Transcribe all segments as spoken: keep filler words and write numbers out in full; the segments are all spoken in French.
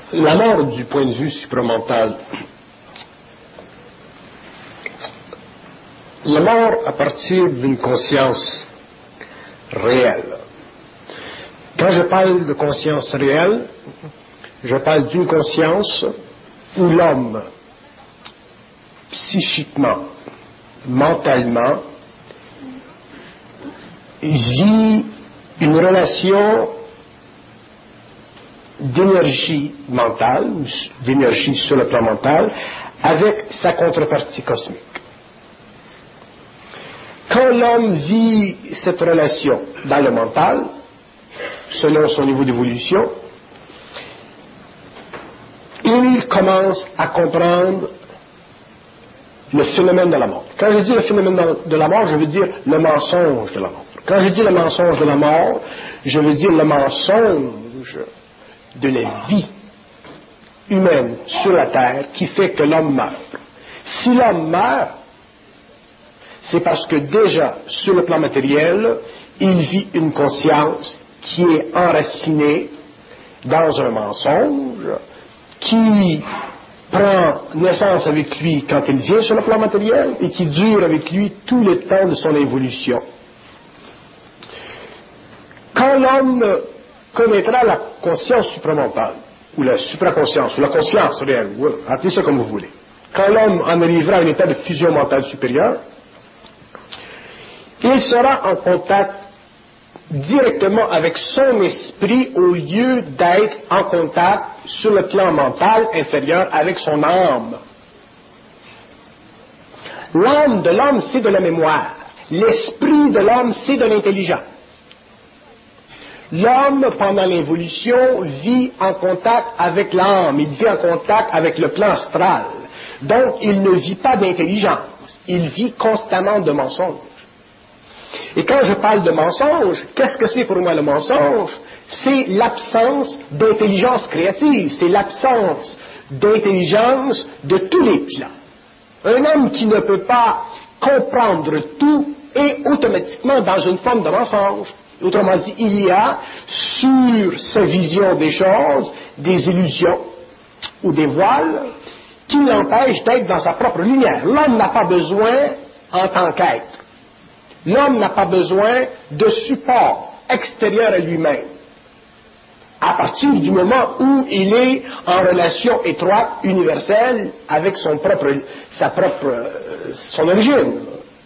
La mort du point de vue supramental. La mort à partir d'une conscience réelle. Quand je parle de conscience réelle, je parle d'une conscience où l'homme, psychiquement, mentalement, vit une relation d'énergie mentale, d'énergie sur le plan mental, avec sa contrepartie cosmique. Quand l'homme vit cette relation dans le mental, selon son niveau d'évolution, il commence à comprendre le phénomène de la mort. Quand je dis le phénomène de la mort, je veux dire le mensonge de la mort. Quand je dis le mensonge de la mort, je veux dire le mensonge de la vie humaine sur la terre qui fait que l'homme meurt. Si l'homme meurt, c'est parce que déjà, sur le plan matériel, il vit une conscience qui est enracinée dans un mensonge, qui prend naissance avec lui quand il vient sur le plan matériel et qui dure avec lui tout le temps de son évolution. Quand l'homme connaîtra la conscience supramentale, ou la supraconscience, ou la conscience réelle, ou appelez ça comme vous voulez, quand l'homme en arrivera à un état de fusion mentale supérieure, il sera en contact directement avec son esprit au lieu d'être en contact sur le plan mental inférieur avec son âme. L'âme de l'homme, c'est de la mémoire. L'esprit de l'homme, c'est de l'intelligence. L'homme, pendant l'évolution, vit en contact avec l'âme, il vit en contact avec le plan astral. Donc, il ne vit pas d'intelligence, il vit constamment de mensonges. Et quand je parle de mensonge, qu'est-ce que c'est pour moi le mensonge? C'est l'absence d'intelligence créative, c'est l'absence d'intelligence de tous les plans. Un homme qui ne peut pas comprendre tout est automatiquement dans une forme de mensonge. Autrement dit, il y a sur sa vision des choses des illusions ou des voiles qui l'empêchent d'être dans sa propre lumière. L'homme n'a pas besoin en tant qu'être. L'homme n'a pas besoin de support extérieur à lui-même. À partir du moment où il est en relation étroite, universelle, avec son propre, sa propre, son origine,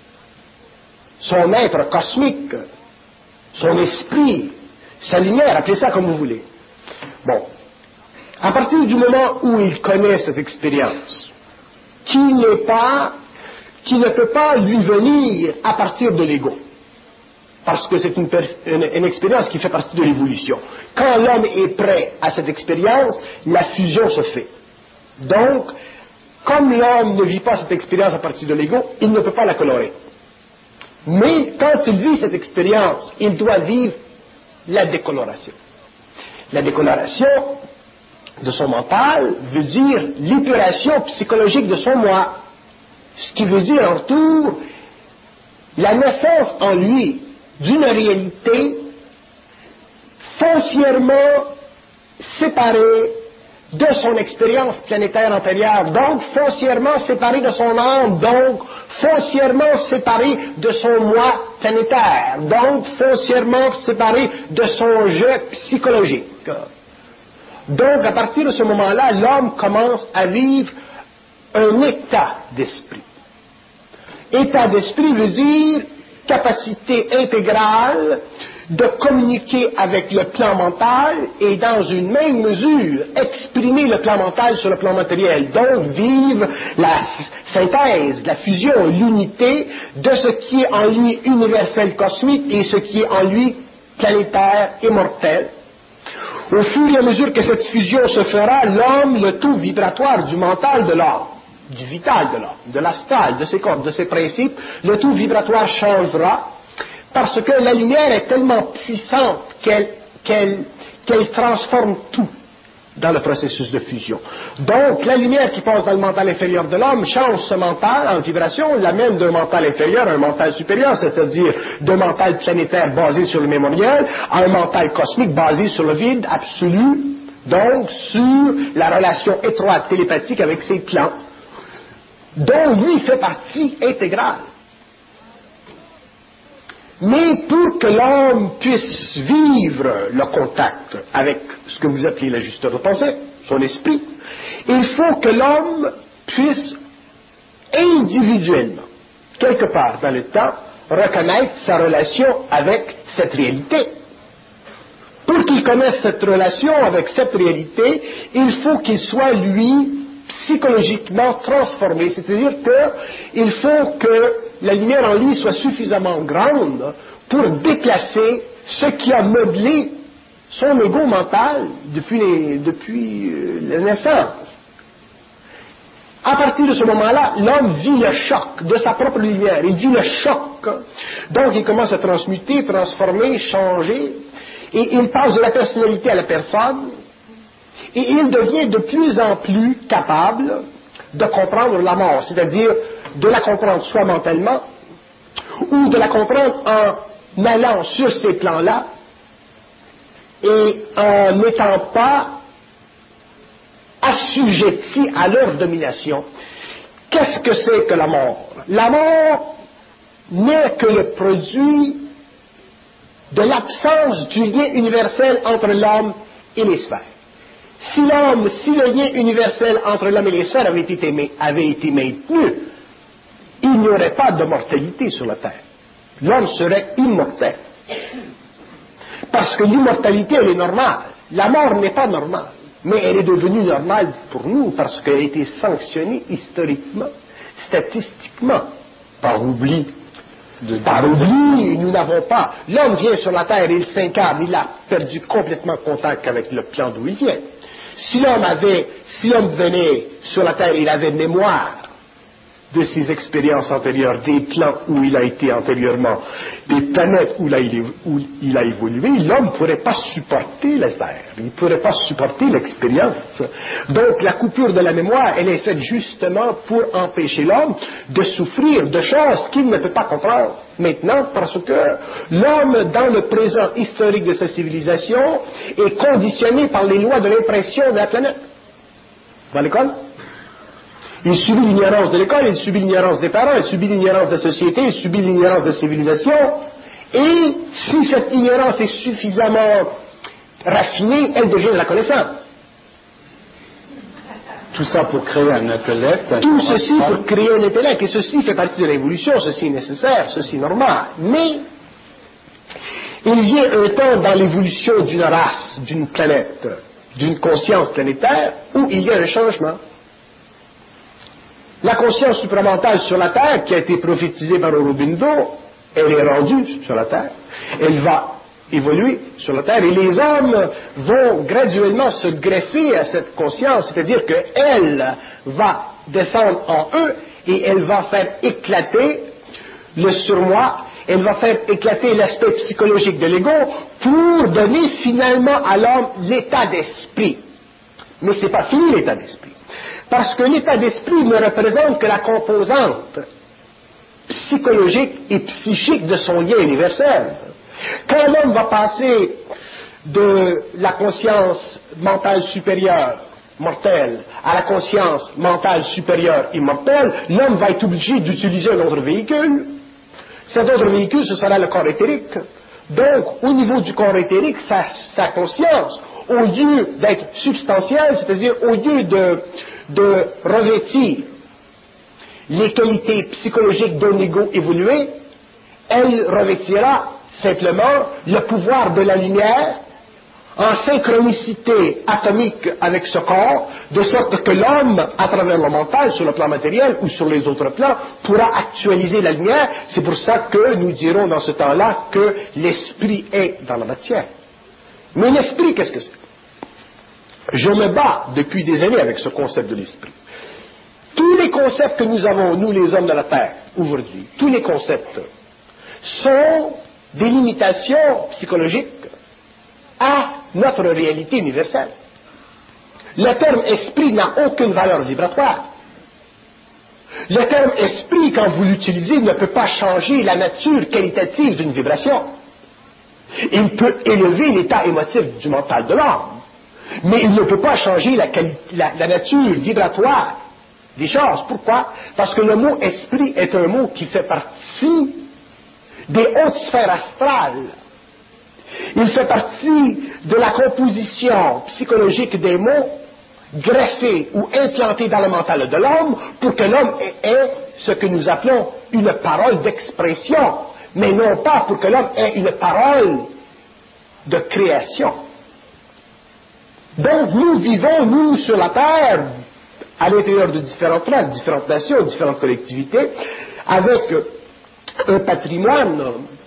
son être cosmique, son esprit, sa lumière, appelez ça comme vous voulez. Bon. À partir du moment où il connaît cette expérience, qui n'est pas qui ne peut pas lui venir à partir de l'ego. Parce que c'est une, une, une expérience qui fait partie de l'évolution. Quand l'homme est prêt à cette expérience, la fusion se fait. Donc, comme l'homme ne vit pas cette expérience à partir de l'ego, il ne peut pas la colorer. Mais quand il vit cette expérience, il doit vivre la décoloration. La décoloration de son mental veut dire l'épuration psychologique de son moi. Ce qui veut dire en retour la naissance en lui d'une réalité foncièrement séparée de son expérience planétaire antérieure, donc foncièrement séparée de son âme, donc foncièrement séparée de son moi planétaire, donc foncièrement séparée de son jeu psychologique. Donc à partir de ce moment-là, l'homme commence à vivre un état d'esprit. État d'esprit veut dire capacité intégrale de communiquer avec le plan mental et dans une même mesure exprimer le plan mental sur le plan matériel. Donc vivre la synthèse, la fusion, l'unité de ce qui est en lui universel cosmique et ce qui est en lui planétaire et mortel. Au fur et à mesure que cette fusion se fera, l'homme, le tout vibratoire du mental de l'homme, du vital de l'homme, de l'astral, de ses corps, de ses principes, le tout vibratoire changera parce que la lumière est tellement puissante qu'elle, qu'elle, qu'elle transforme tout dans le processus de fusion. Donc, la lumière qui passe dans le mental inférieur de l'homme change ce mental en vibration, l'amène d'un mental inférieur à un mental supérieur, c'est-à-dire d'un mental planétaire basé sur le mémoriel à un mental cosmique basé sur le vide absolu, donc sur la relation étroite télépathique avec ses plans, dont lui fait partie intégrale. Mais pour que l'homme puisse vivre le contact avec ce que vous appelez la justeur de pensée, son esprit, il faut que l'homme puisse individuellement, quelque part dans le temps, reconnaître sa relation avec cette réalité. Pour qu'il connaisse cette relation avec cette réalité, il faut qu'il soit, lui, psychologiquement transformé. C'est-à-dire qu'il faut que la lumière en lui soit suffisamment grande pour déplacer ce qui a modelé son ego mental depuis, les, depuis euh, la naissance. À partir de ce moment-là, l'homme vit le choc de sa propre lumière. Il vit le choc. Donc, il commence à transmuter, transformer, changer. Et il passe de la personnalité à la personne. Et il devient de plus en plus capable de comprendre la mort. C'est-à-dire de la comprendre soit mentalement, ou de la comprendre en allant sur ces plans-là, et en n'étant pas assujettis à leur domination. Qu'est-ce que c'est que la mort? La mort n'est que le produit de l'absence du lien universel entre l'homme et les sphères. Si l'homme, si le lien universel entre l'homme et les sphères avait été, avait été maintenu, il n'y aurait pas de mortalité sur la Terre. L'homme serait immortel. Parce que l'immortalité, elle est normale. La mort n'est pas normale. Mais elle est devenue normale pour nous parce qu'elle a été sanctionnée historiquement, statistiquement, par oubli. De, de, par oubli, nous n'avons pas. L'homme vient sur la Terre, il s'incarne, il a perdu complètement contact avec le plan d'où il vient. Si l'homme avait, si l'homme venait sur la Terre, il avait mémoire de ses expériences antérieures, des plans où il a été antérieurement, des planètes où, là, il, où il a évolué, l'homme ne pourrait pas supporter la Terre, il ne pourrait pas supporter l'expérience. Donc la coupure de la mémoire, elle est faite justement pour empêcher l'homme de souffrir de choses qu'il ne peut pas comprendre maintenant, parce que l'homme, dans le présent historique de sa civilisation, est conditionné par les lois de l'impression de la planète. Dans l'école, il subit l'ignorance de l'école, il subit l'ignorance des parents, il subit l'ignorance de la société, il subit l'ignorance de la civilisation. Et si cette ignorance est suffisamment raffinée, elle devient de la connaissance. Tout ça pour créer un intellect. Tout ceci pour créer un intellect. Et ceci fait partie de l'évolution, ceci est nécessaire, ceci est normal. Mais il vient un temps dans l'évolution d'une race, d'une planète, d'une conscience planétaire, où il y a un changement. La conscience supramentale sur la Terre, qui a été prophétisée par Aurobindo, elle est rendue sur la Terre. Elle va évoluer sur la Terre et les hommes vont graduellement se greffer à cette conscience, c'est-à-dire qu'elle va descendre en eux et elle va faire éclater le surmoi, elle va faire éclater l'aspect psychologique de l'ego pour donner finalement à l'homme l'état d'esprit. Mais ce n'est pas fini l'état d'esprit. Parce que l'état d'esprit ne représente que la composante psychologique et psychique de son lien universel. Quand l'homme va passer de la conscience mentale supérieure, mortelle, à la conscience mentale supérieure, immortelle, l'homme va être obligé d'utiliser un autre véhicule. Cet autre véhicule, ce sera le corps éthérique. Donc, au niveau du corps éthérique, sa, sa conscience, au lieu d'être substantielle, c'est-à-dire au lieu de, de revêtir les qualités psychologiques d'un ego évolué, elle revêtira simplement le pouvoir de la lumière en synchronicité atomique avec ce corps, de sorte que l'homme, à travers le mental, sur le plan matériel ou sur les autres plans, pourra actualiser la lumière. C'est pour ça que nous dirons dans ce temps-là que l'esprit est dans la matière. Mais l'esprit, qu'est-ce que c'est? Je me bats depuis des années avec ce concept de l'esprit. Tous les concepts que nous avons, nous les hommes de la Terre, aujourd'hui, tous les concepts sont des limitations psychologiques à notre réalité universelle. Le terme esprit n'a aucune valeur vibratoire. Le terme esprit, quand vous l'utilisez, ne peut pas changer la nature qualitative d'une vibration. Il peut élever l'état émotif du mental de l'homme. Mais il ne peut pas changer la, la, la nature vibratoire des choses. Pourquoi? Parce que le mot esprit est un mot qui fait partie des hautes sphères astrales. Il fait partie de la composition psychologique des mots greffés ou implantés dans le mental de l'homme pour que l'homme ait ce que nous appelons une parole d'expression, mais non pas pour que l'homme ait une parole de création. Donc nous vivons, nous, sur la Terre, à l'intérieur de différentes races, différentes nations, différentes collectivités, avec un patrimoine,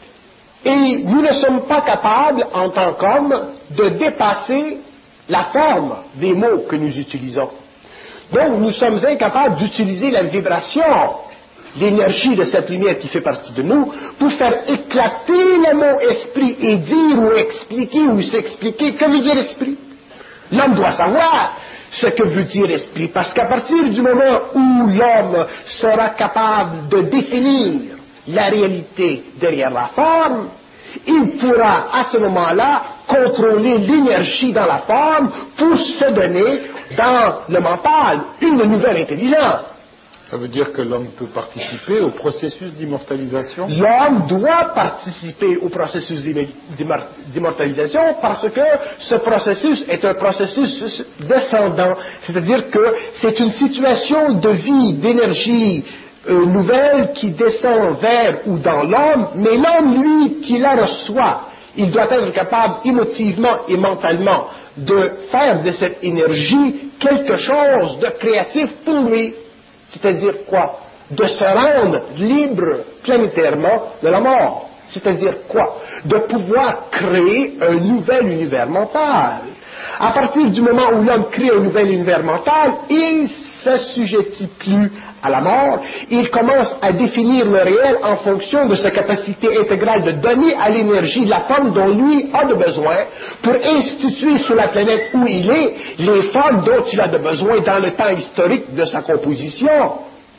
et nous ne sommes pas capables, en tant qu'hommes, de dépasser la forme des mots que nous utilisons. Donc nous sommes incapables d'utiliser la vibration, l'énergie de cette lumière qui fait partie de nous, pour faire éclater le mot esprit et dire ou expliquer ou s'expliquer que veut dire esprit. L'homme doit savoir ce que veut dire esprit, parce qu'à partir du moment où l'homme sera capable de définir la réalité derrière la forme, il pourra à ce moment-là contrôler l'énergie dans la forme pour se donner dans le mental une nouvelle intelligence. Ça veut dire que l'homme peut participer au processus d'immortalisation? L'homme doit participer au processus d'immortalisation parce que ce processus est un processus descendant. C'est-à-dire que c'est une situation de vie, d'énergie euh, nouvelle qui descend vers ou dans l'homme, mais l'homme, lui, qui la reçoit, il doit être capable émotivement et mentalement de faire de cette énergie quelque chose de créatif pour lui. C'est-à-dire quoi? De se rendre libre planétairement de la mort. C'est-à-dire quoi? De pouvoir créer un nouvel univers mental. À partir du moment où l'homme crée un nouvel univers mental, il ne s'assujettit plus à la mort. Il commence à définir le réel en fonction de sa capacité intégrale de donner à l'énergie la forme dont lui a de besoin pour instituer sur la planète où il est les formes dont il a de besoin dans le temps historique de sa composition.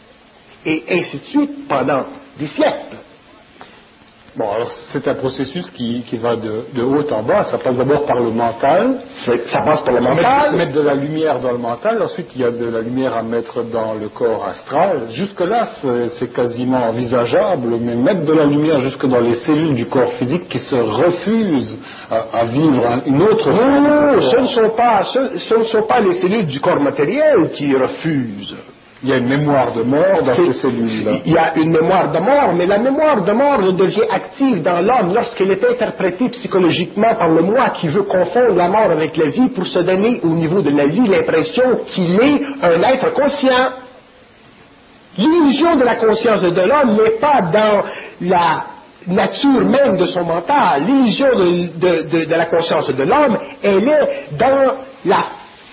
Et ainsi de suite pendant des siècles. Bon, alors c'est un processus qui, qui va de, de haut en bas. Ça passe d'abord par le mental. Ça passe par le mental. Mettre, mettre de la lumière dans le mental. Ensuite, il y a de la lumière à mettre dans le corps astral. Jusque-là, c'est, c'est quasiment envisageable. Mais mettre de la lumière jusque dans les cellules du corps physique qui se refusent à, à vivre une autre... Non, non, ce ne sont pas, ce, ce ne sont pas les cellules du corps matériel qui refusent. Il y a une mémoire de mort dans ces cellules-là. Il y a une mémoire de mort, mais la mémoire de mort devient active dans l'homme lorsqu'elle est interprétée psychologiquement par le moi qui veut confondre la mort avec la vie pour se donner au niveau de la vie l'impression qu'il est un être conscient. L'illusion de la conscience de l'homme n'est pas dans la nature même de son mental. L'illusion de, de, de, de la conscience de l'homme, elle est dans la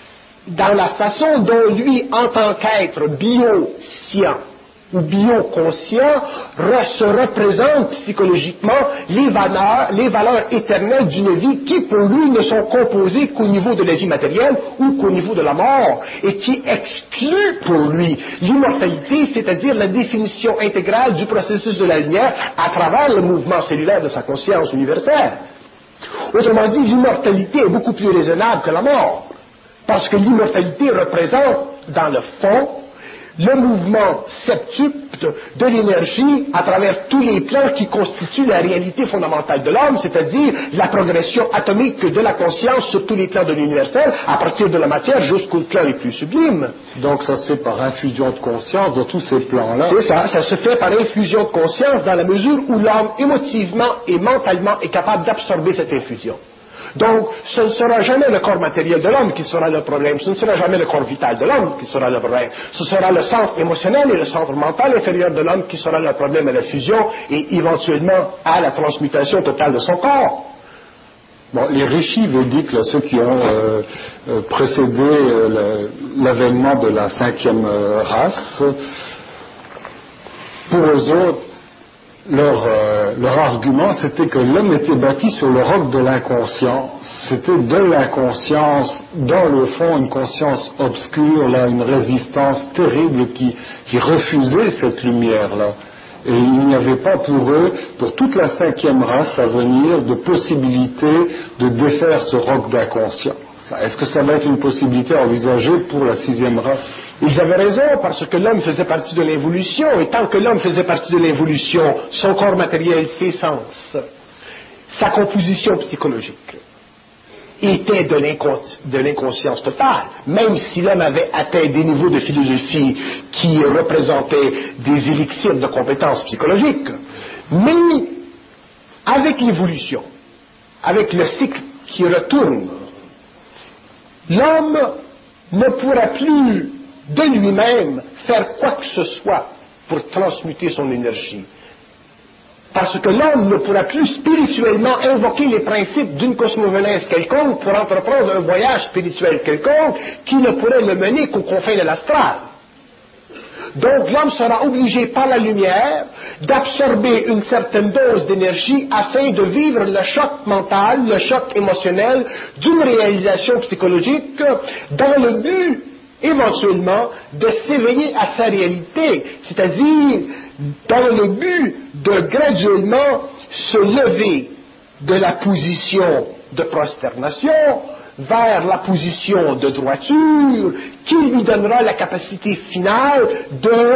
dans la façon dont lui, en tant qu'être bioscient ou bioconscient, re, se représente psychologiquement les valeurs, les valeurs éternelles d'une vie qui, pour lui, ne sont composées qu'au niveau de la vie matérielle ou qu'au niveau de la mort, et qui exclut pour lui l'immortalité, c'est-à-dire la définition intégrale du processus de la lumière à travers le mouvement cellulaire de sa conscience universelle. Autrement dit, l'immortalité est beaucoup plus raisonnable que la mort. Parce que l'immortalité représente, dans le fond, le mouvement septuple de l'énergie à travers tous les plans qui constituent la réalité fondamentale de l'homme, c'est-à-dire la progression atomique de la conscience sur tous les plans de l'universel, à partir de la matière jusqu'aux plans les plus sublimes. Donc ça se fait par infusion de conscience dans tous ces plans-là. C'est ça, ça se fait par infusion de conscience dans la mesure où l'homme, émotivement et mentalement, est capable d'absorber cette infusion. Donc, ce ne sera jamais le corps matériel de l'homme qui sera le problème, ce ne sera jamais le corps vital de l'homme qui sera le problème, ce sera le centre émotionnel et le centre mental inférieur de l'homme qui sera le problème à la fusion et éventuellement à la transmutation totale de son corps. Bon, les rishis védiques, là, ceux qui ont euh, euh, précédé euh, l'avènement de la cinquième euh, race, pour eux autres, Leur, euh, leur argument, c'était que l'homme était bâti sur le roc de l'inconscience. C'était de l'inconscience, dans le fond, une conscience obscure, là, une résistance terrible qui, qui refusait cette lumière-là. Et il n'y avait pas pour eux, pour toute la cinquième race à venir, de possibilité de défaire ce roc d'inconscience. Est-ce que ça va être une possibilité envisagée pour la sixième race? Ils avaient raison, parce que l'homme faisait partie de l'évolution, et tant que l'homme faisait partie de l'évolution, son corps matériel, ses sens, sa composition psychologique, était de, l'incon- de l'inconscience totale, même si l'homme avait atteint des niveaux de philosophie qui représentaient des élixirs de compétences psychologiques. Mais avec l'évolution, avec le cycle qui retourne, l'homme ne pourra plus de lui-même faire quoi que ce soit pour transmuter son énergie. Parce que l'homme ne pourra plus spirituellement invoquer les principes d'une cosmogonèse quelconque pour entreprendre un voyage spirituel quelconque qui ne pourrait le mener qu'aux confins de l'astral. Donc l'homme sera obligé par la lumière d'absorber une certaine dose d'énergie afin de vivre le choc mental, le choc émotionnel d'une réalisation psychologique dans le but éventuellement de s'éveiller à sa réalité, c'est-à-dire dans le but de graduellement se lever de la position de prosternation vers la position de droiture qui lui donnera la capacité finale de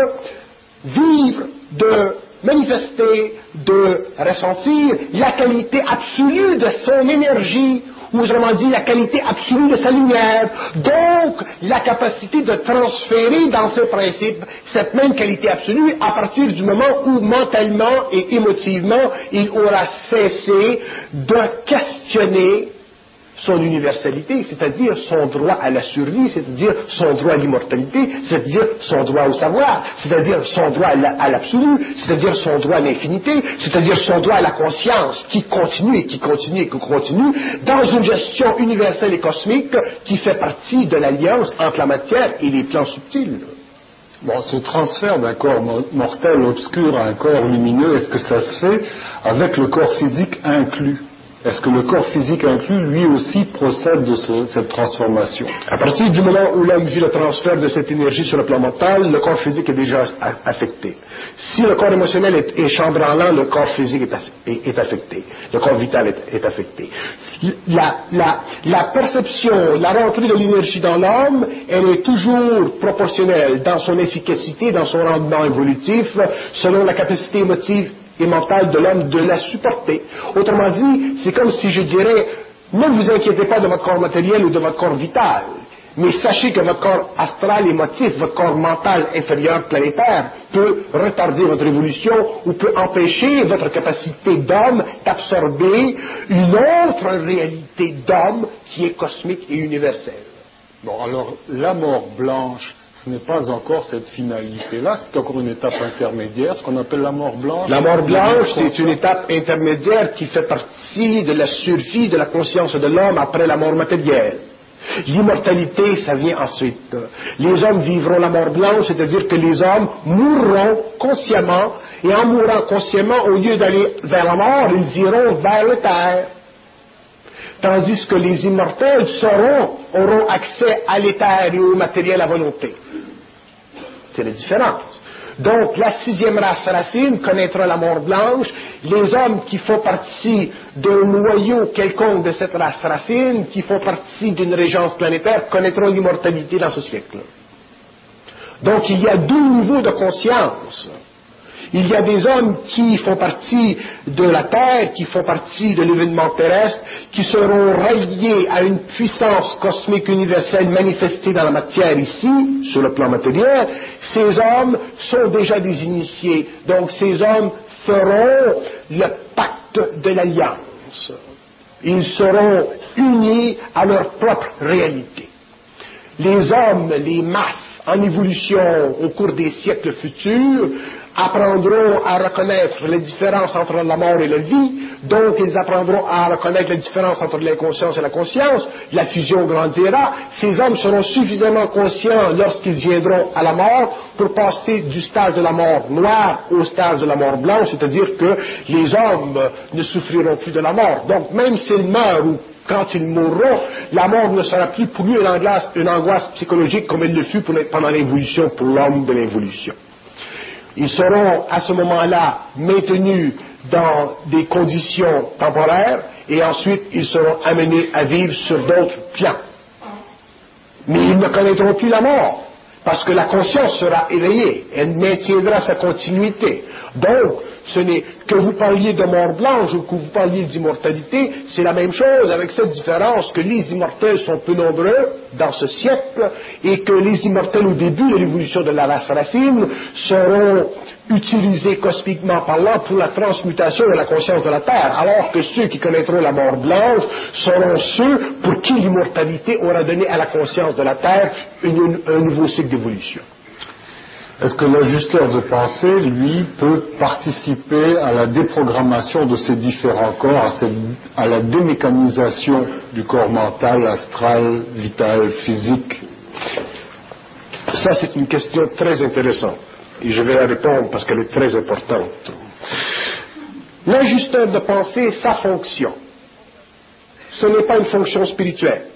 vivre, de manifester, de ressentir la qualité absolue de son énergie, ou autrement dit la qualité absolue de sa lumière, donc la capacité de transférer dans ce principe cette même qualité absolue à partir du moment où mentalement et émotivement il aura cessé de questionner son universalité, c'est-à-dire son droit à la survie, c'est-à-dire son droit à l'immortalité, c'est-à-dire son droit au savoir, c'est-à-dire son droit à l'absolu, c'est-à-dire son droit à l'infinité, c'est-à-dire son droit à la conscience qui continue et qui continue et qui continue dans une gestion universelle et cosmique qui fait partie de l'alliance entre la matière et les plans subtils. Bon, ce transfert d'un corps mortel obscur à un corps lumineux, est-ce que ça se fait avec le corps physique inclus? Est-ce que le corps physique inclus, lui aussi, procède de ce, cette transformation? À partir du moment où l'homme vit le transfert de cette énergie sur le plan mental, le corps physique est déjà affecté. Si le corps émotionnel est, est chambranlant, le corps physique est, est, est affecté. Le corps vital est, est affecté. La, la, la perception, la rentrée de l'énergie dans l'homme, elle est toujours proportionnelle dans son efficacité, dans son rendement évolutif, selon la capacité émotive et mentale de l'homme de la supporter. Autrement dit, c'est comme si je dirais, ne vous inquiétez pas de votre corps matériel ou de votre corps vital, mais sachez que votre corps astral émotif, votre corps mental inférieur planétaire peut retarder votre évolution ou peut empêcher votre capacité d'homme d'absorber une autre réalité d'homme qui est cosmique et universelle. Bon, alors, la mort blanche, ce n'est pas encore cette finalité-là, c'est encore une étape intermédiaire, ce qu'on appelle la mort blanche. La mort blanche, c'est une étape intermédiaire qui fait partie de la survie de la conscience de l'homme après la mort matérielle. L'immortalité, ça vient ensuite. Les hommes vivront la mort blanche, c'est-à-dire que les hommes mourront consciemment, et en mourant consciemment, au lieu d'aller vers la mort, ils iront vers le terre. Tandis que les immortels seront, auront accès à l'éther et au matériel à volonté. C'est la différence. Donc, la sixième race racine connaîtra la mort blanche. Les hommes qui font partie d'un noyau quelconque de cette race racine, qui font partie d'une régence planétaire, connaîtront l'immortalité dans ce siècle. Donc, il y a deux niveaux de conscience. Il y a des hommes qui font partie de la Terre, qui font partie de l'événement terrestre, qui seront reliés à une puissance cosmique universelle manifestée dans la matière ici, sur le plan matériel. Ces hommes sont déjà des initiés. Donc ces hommes feront le pacte de l'alliance. Ils seront unis à leur propre réalité. Les hommes, les masses en évolution au cours des siècles futurs, apprendront à reconnaître la différence entre la mort et la vie, donc ils apprendront à reconnaître la différence entre l'inconscience et la conscience, la fusion grandira, ces hommes seront suffisamment conscients lorsqu'ils viendront à la mort pour passer du stade de la mort noire au stade de la mort blanche, c'est-à-dire que les hommes ne souffriront plus de la mort. Donc même s'ils meurent ou quand ils mourront, la mort ne sera plus pour lui une angoisse, une angoisse psychologique comme elle le fut pour, pendant l'évolution pour l'homme de l'évolution. Ils seront à ce moment-là maintenus dans des conditions temporaires et ensuite ils seront amenés à vivre sur d'autres plans. ne connaîtront plus la mort, parce que la conscience sera éveillée, elle maintiendra sa continuité. Donc, ce n'est que vous parliez de mort blanche ou que vous parliez d'immortalité, c'est la même chose, avec cette différence que les immortels sont peu nombreux dans ce siècle et que les immortels au début de l'évolution de la race racine seront utilisés cosmiquement parlant pour la transmutation de la conscience de la Terre, alors que ceux qui connaîtront la mort blanche seront ceux pour qui l'immortalité aura donné à la conscience de la Terre une, un nouveau cycle d'évolution. Est-ce que l'ajusteur de pensée, lui, peut participer à la déprogrammation de ces différents corps, à, cette, à la démécanisation du corps mental, astral, vital, physique? Ça, c'est une question très intéressante. Et je vais la répondre parce qu'elle est très importante. L'ajusteur de pensée, sa fonction, ce n'est pas une fonction spirituelle.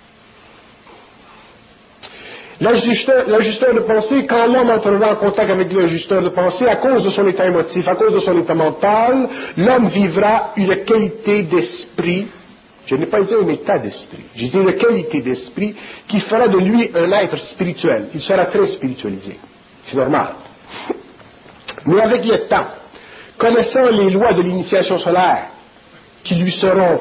L'ajusteur, l'ajusteur de pensée, quand l'homme entrera en contact avec l'ajusteur de pensée, à cause de son état émotif, à cause de son état mental, l'homme vivra une qualité d'esprit, je n'ai pas dit un état d'esprit, j'ai dit une qualité d'esprit qui fera de lui un être spirituel. Il sera très spiritualisé. C'est normal. Mais avec le temps, connaissant les lois de l'initiation solaire qui lui seront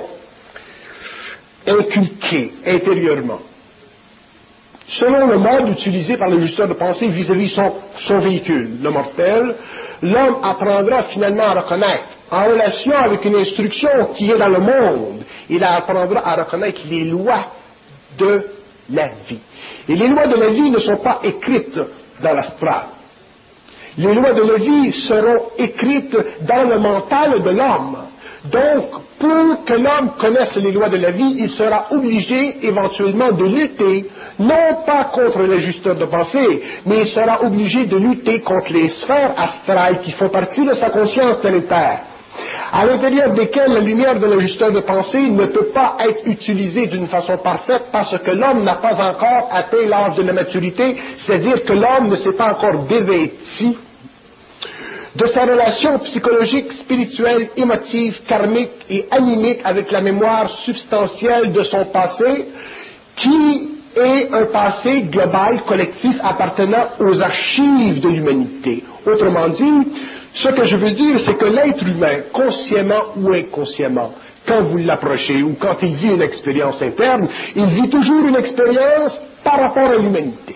inculquées intérieurement, selon le mode utilisé par l'ajusteur de pensée vis-à-vis son, son véhicule, le mortel, l'homme apprendra finalement à reconnaître, en relation avec une instruction qui est dans le monde, il apprendra à reconnaître les lois de la vie. Et les lois de la vie ne sont pas écrites dans l'astral. Les lois de la vie seront écrites dans le mental de l'homme. Donc, pour que l'homme connaisse les lois de la vie, il sera obligé éventuellement de lutter, non pas contre l'ajusteur de pensée, mais il sera obligé de lutter contre les sphères astrales qui font partie de sa conscience planétaire, à l'intérieur desquelles la lumière de l'ajusteur de pensée ne peut pas être utilisée d'une façon parfaite parce que l'homme n'a pas encore atteint l'âge de la maturité, c'est-à-dire que l'homme ne s'est pas encore dévêti de sa relation psychologique, spirituelle, émotive, karmique et animique avec la mémoire substantielle de son passé, qui est un passé global, collectif, appartenant aux archives de l'humanité. Autrement dit, ce que je veux dire, c'est que l'être humain, consciemment ou inconsciemment, quand vous l'approchez ou quand il vit une expérience interne, il vit toujours une expérience par rapport à l'humanité,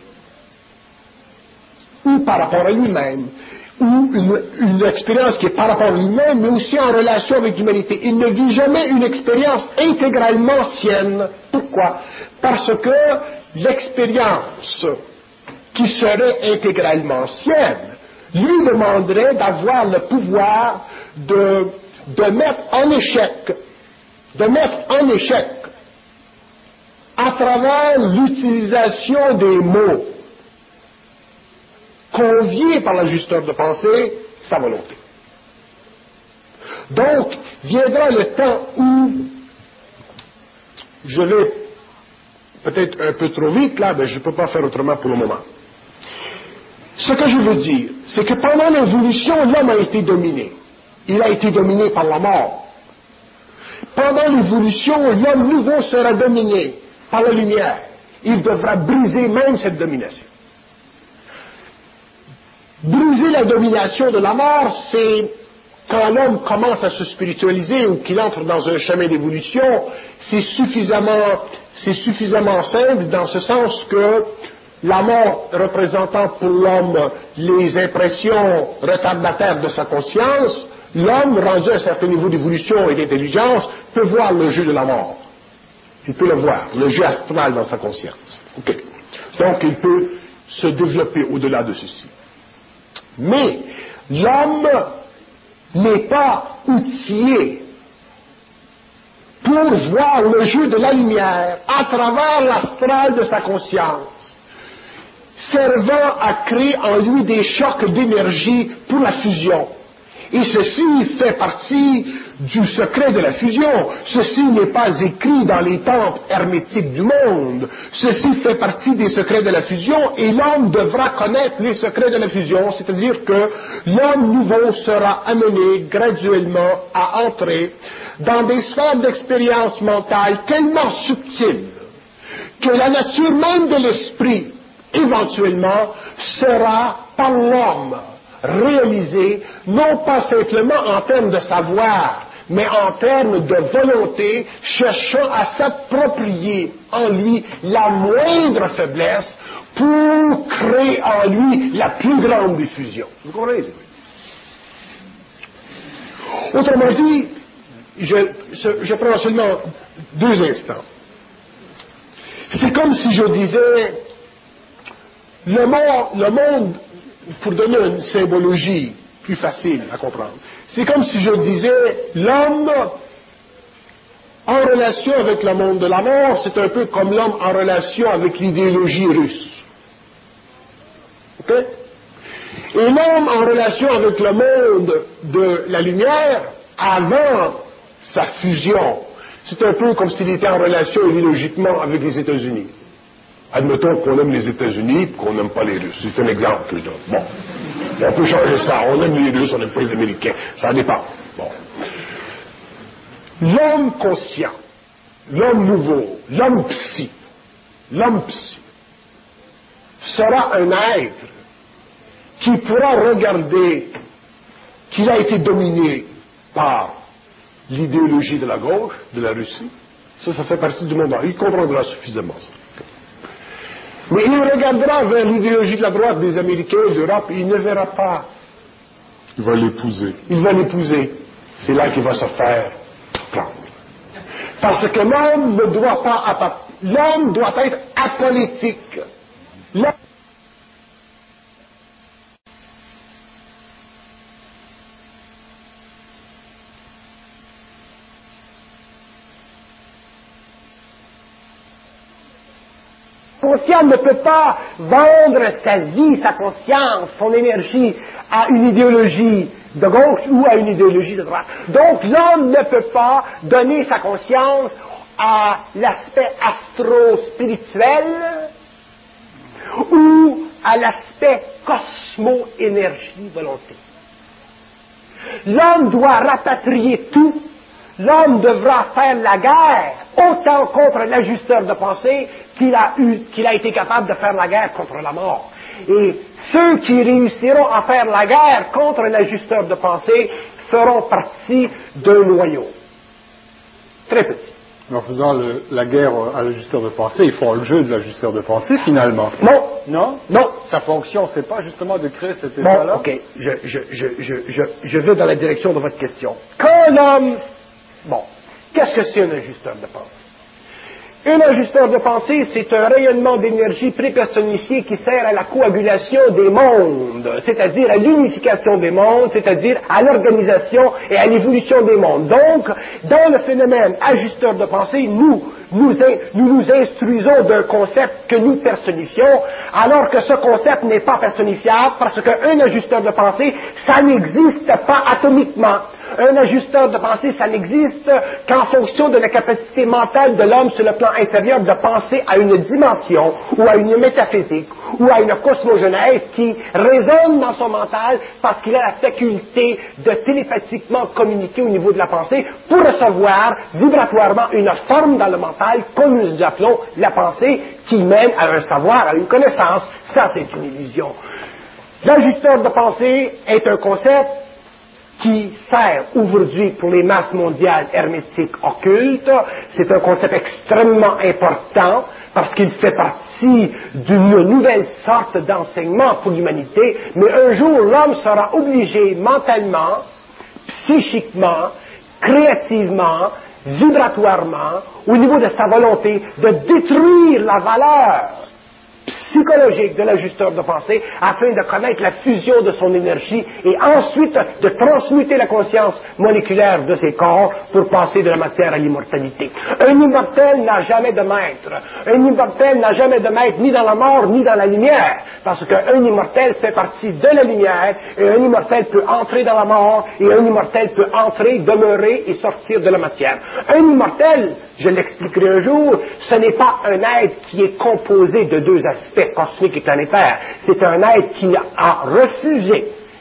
ou par rapport à lui-même, ou une, une expérience qui est par rapport à lui-même, mais aussi en relation avec l'humanité. Il ne vit jamais une expérience intégralement sienne. Pourquoi? Parce que l'expérience qui serait intégralement sienne lui demanderait d'avoir le pouvoir de, de mettre en échec, de mettre en échec, à travers l'utilisation des mots convié par l'ajusteur de pensée, sa volonté. Donc, viendra le temps où, je vais peut-être un peu trop vite là, mais je ne peux pas faire autrement pour le moment. Ce que je veux dire, c'est que pendant l'évolution, l'homme a été dominé. Il a été dominé par la mort. Pendant l'évolution, l'homme nouveau sera dominé par la lumière. Il devra briser même cette domination. Briser la domination de la mort, c'est quand l'homme commence à se spiritualiser ou qu'il entre dans un chemin d'évolution, c'est suffisamment, c'est suffisamment simple dans ce sens que la mort représentant pour l'homme les impressions retardataires de sa conscience, l'homme, rendu à un certain niveau d'évolution et d'intelligence, peut voir le jeu de la mort. Il peut le voir, le jeu astral dans sa conscience. Okay. Donc il peut se développer au-delà de ceci. Mais l'homme n'est pas outillé pour voir le jeu de la lumière à travers l'astral de sa conscience, servant à créer en lui des chocs d'énergie pour la fusion. Et ceci fait partie du secret de la fusion. Ceci n'est pas écrit dans les temples hermétiques du monde. Ceci fait partie des secrets de la fusion et l'homme devra connaître les secrets de la fusion, c'est-à-dire que l'homme nouveau sera amené graduellement à entrer dans des sphères d'expérience mentale tellement subtiles que la nature même de l'esprit, éventuellement, sera par l'homme réalisée, non pas simplement en termes de savoir, mais en termes de volonté, cherchant à s'approprier en lui la moindre faiblesse pour créer en lui la plus grande diffusion. Vous comprenez? Autrement dit, je, je, je prends seulement deux instants. C'est comme si je disais, le monde, le monde, pour donner une symbologie plus facile à comprendre, c'est comme si je disais, l'homme en relation avec le monde de la mort, c'est un peu comme l'homme en relation avec l'idéologie russe. Ok? Et l'homme en relation avec le monde de la lumière, avant sa fusion, c'est un peu comme s'il était en relation idéologiquement avec les États-Unis. Admettons qu'on aime les États-Unis et qu'on n'aime pas les Russes. C'est un exemple que je donne. Bon. On peut changer ça. On aime les Russes, on n'aime pas les Américains. Ça dépend. Bon. L'homme conscient, l'homme nouveau, l'homme psy, l'homme psy, sera un être qui pourra regarder qu'il a été dominé par l'idéologie de la gauche, de la Russie. Ça, ça fait partie du monde. Il comprendra suffisamment ça. Mais il regardera vers l'idéologie de la droite des Américains et de l'Europe et il ne verra pas. Il va l'épouser. Il va l'épouser. C'est là qu'il va se faire prendre. Parce que l'homme ne doit pas... L'homme doit être apolitique. L'homme conscient ne peut pas vendre sa vie, sa conscience, son énergie à une idéologie de gauche ou à une idéologie de droite. Donc l'homme ne peut pas donner sa conscience à l'aspect astro-spirituel ou à l'aspect cosmo-énergie-volonté. L'homme doit rapatrier tout. L'homme devra faire la guerre autant contre l'ajusteur de pensée qu'il a eu, qu'il a été capable de faire la guerre contre la mort. Et ceux qui réussiront à faire la guerre contre l'ajusteur de pensée feront partie d'un noyau. Très petit. En faisant le, la guerre à l'ajusteur de pensée, ils font le jeu de l'ajusteur de pensée finalement. Non. Non? Non. Sa fonction, c'est pas justement de créer cet état-là? Bon, ok. Je, je, je, je, je, je vais dans la direction de votre question. Quand l'homme... Bon. Qu'est-ce que c'est un ajusteur de pensée? Un ajusteur de pensée, c'est un rayonnement d'énergie prépersonnifié qui sert à la coagulation des mondes, c'est-à-dire à l'unification des mondes, c'est-à-dire à l'organisation et à l'évolution des mondes. Donc, dans le phénomène ajusteur de pensée, nous nous, nous, nous instruisons d'un concept que nous personnifions, alors que ce concept n'est pas personnifiable, parce qu'un ajusteur de pensée, ça n'existe pas atomiquement. Un ajusteur de pensée, ça n'existe qu'en fonction de la capacité mentale de l'homme sur le plan inférieur de penser à une dimension ou à une métaphysique ou à une cosmogenèse qui résonne dans son mental parce qu'il a la faculté de télépathiquement communiquer au niveau de la pensée pour recevoir vibratoirement une forme dans le mental comme nous appelons la pensée qui mène à un savoir, à une connaissance. Ça, c'est une illusion. L'ajusteur de pensée est un concept qui sert aujourd'hui pour les masses mondiales hermétiques occultes. C'est un concept extrêmement important parce qu'il fait partie d'une nouvelle sorte d'enseignement pour l'humanité, mais un jour l'homme sera obligé mentalement, psychiquement, créativement, vibratoirement, au niveau de sa volonté, de détruire la valeur psychologique de l'ajusteur de pensée afin de connaître la fusion de son énergie et ensuite de transmuter la conscience moléculaire de ses corps pour passer de la matière à l'immortalité. Un immortel n'a jamais de maître. Un immortel n'a jamais de maître ni dans la mort ni dans la lumière, parce qu'un immortel fait partie de la lumière et un immortel peut entrer dans la mort et un immortel peut entrer, demeurer et sortir de la matière. Un immortel, je l'expliquerai un jour, ce n'est pas un être qui est composé de deux aspects cosmiques et planétaires. C'est un être qui a refusé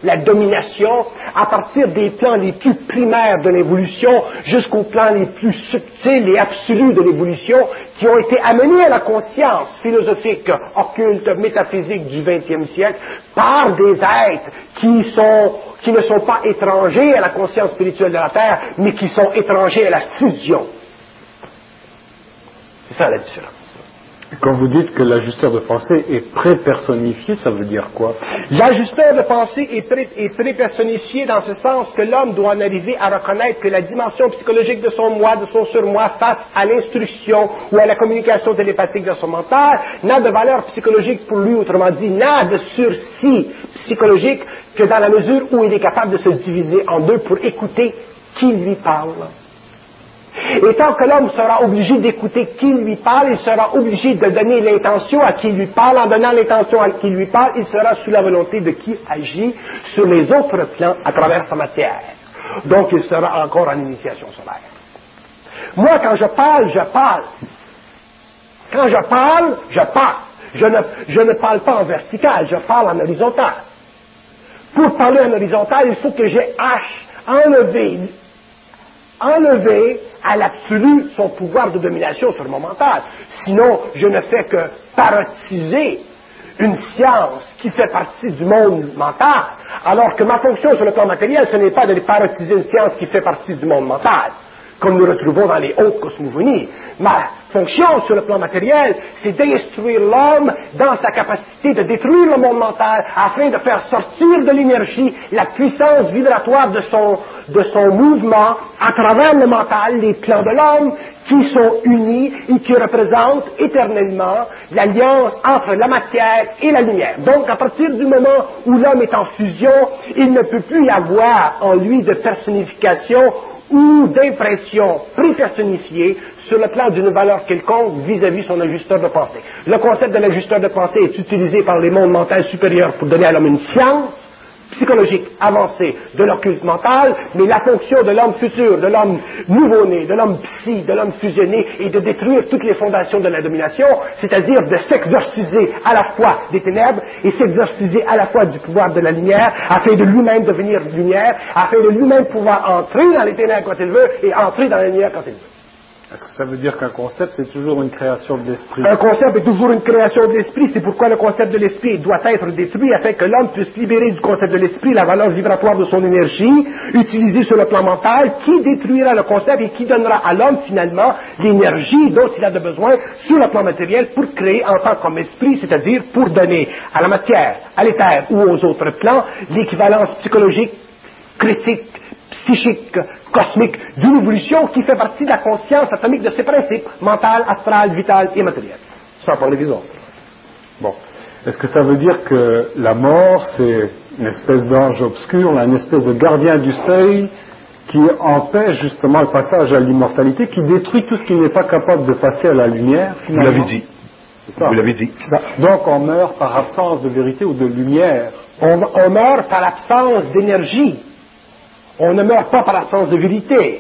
la domination, à partir des plans les plus primaires de l'évolution jusqu'aux plans les plus subtils et absolus de l'évolution qui ont été amenés à la conscience philosophique, occulte, métaphysique du vingtième siècle par des êtres qui sont, qui ne sont pas étrangers à la conscience spirituelle de la Terre, mais qui sont étrangers à la fusion. C'est ça la différence. Quand vous dites que l'ajusteur de pensée est pré-personnifié, ça veut dire quoi? L'ajusteur de pensée est, pré, est pré-personnifié dans ce sens que l'homme doit en arriver à reconnaître que la dimension psychologique de son moi, de son surmoi, face à l'instruction ou à la communication télépathique de son mental, n'a de valeur psychologique pour lui, autrement dit, n'a de sursis psychologique que dans la mesure où il est capable de se diviser en deux pour écouter qui lui parle. Et tant que l'homme sera obligé d'écouter qui lui parle, il sera obligé de donner l'intention à qui lui parle. En donnant l'intention à qui lui parle, il sera sous la volonté de qui agit sur les autres plans à travers sa matière. Donc il sera encore en initiation solaire. Moi, quand je parle, je parle. Quand je parle, je parle. Je ne, je ne parle pas en vertical, je parle en horizontal. Pour parler en horizontal, il faut que j'ai H, enlevé enlever à l'absolu son pouvoir de domination sur mon mental. Sinon, je ne fais que parotiser une science qui fait partie du monde mental, alors que ma fonction sur le plan matériel, ce n'est pas de parotiser une science qui fait partie du monde mental, comme nous retrouvons dans les hautes cosmogonies. Ma fonction sur le plan matériel, c'est d'instruire l'homme dans sa capacité de détruire le monde mental afin de faire sortir de l'énergie la puissance vibratoire de son, de son mouvement à travers le mental, les plans de l'homme qui sont unis et qui représentent éternellement l'alliance entre la matière et la lumière. Donc, à partir du moment où l'homme est en fusion, il ne peut plus y avoir en lui de personnification ou d'impression prépersonnifiée sur le plan d'une valeur quelconque vis-à-vis son ajusteur de pensée. Le concept de l'ajusteur de pensée est utilisé par les mondes mentaux supérieurs pour donner à l'homme une science psychologique avancée de l'occulte mental, mais la fonction de l'homme futur, de l'homme nouveau-né, de l'homme psy, de l'homme fusionné, est de détruire toutes les fondations de la domination, c'est-à-dire de s'exorciser à la fois des ténèbres et s'exorciser à la fois du pouvoir de la lumière, afin de lui-même devenir lumière, afin de lui-même pouvoir entrer dans les ténèbres quand il veut et entrer dans la lumière quand il veut. Est-ce que ça veut dire qu'un concept, c'est toujours une création de l'esprit? Un concept est toujours une création de l'esprit. C'est pourquoi le concept de l'esprit doit être détruit afin que l'homme puisse libérer du concept de l'esprit la valeur vibratoire de son énergie, utilisée sur le plan mental, qui détruira le concept et qui donnera à l'homme, finalement, l'énergie dont il a de besoin sur le plan matériel pour créer en tant qu'homme esprit, c'est-à-dire pour donner à la matière, à l'éther ou aux autres plans, l'équivalence psychologique, critique, psychique, cosmique d'une évolution qui fait partie de la conscience atomique de ses principes, mental, astral, vital et matériel. Sans parler des autres. Bon. Est-ce que ça veut dire que la mort, c'est une espèce d'ange obscur, une espèce de gardien du seuil qui empêche justement le passage à l'immortalité, qui détruit tout ce qui n'est pas capable de passer à la lumière, finalement? Vous l'avez dit. C'est ça. Vous l'avez dit. C'est ça. Donc on meurt par absence de vérité ou de lumière. On, on meurt par absence d'énergie. On ne meurt pas par absence de vérité.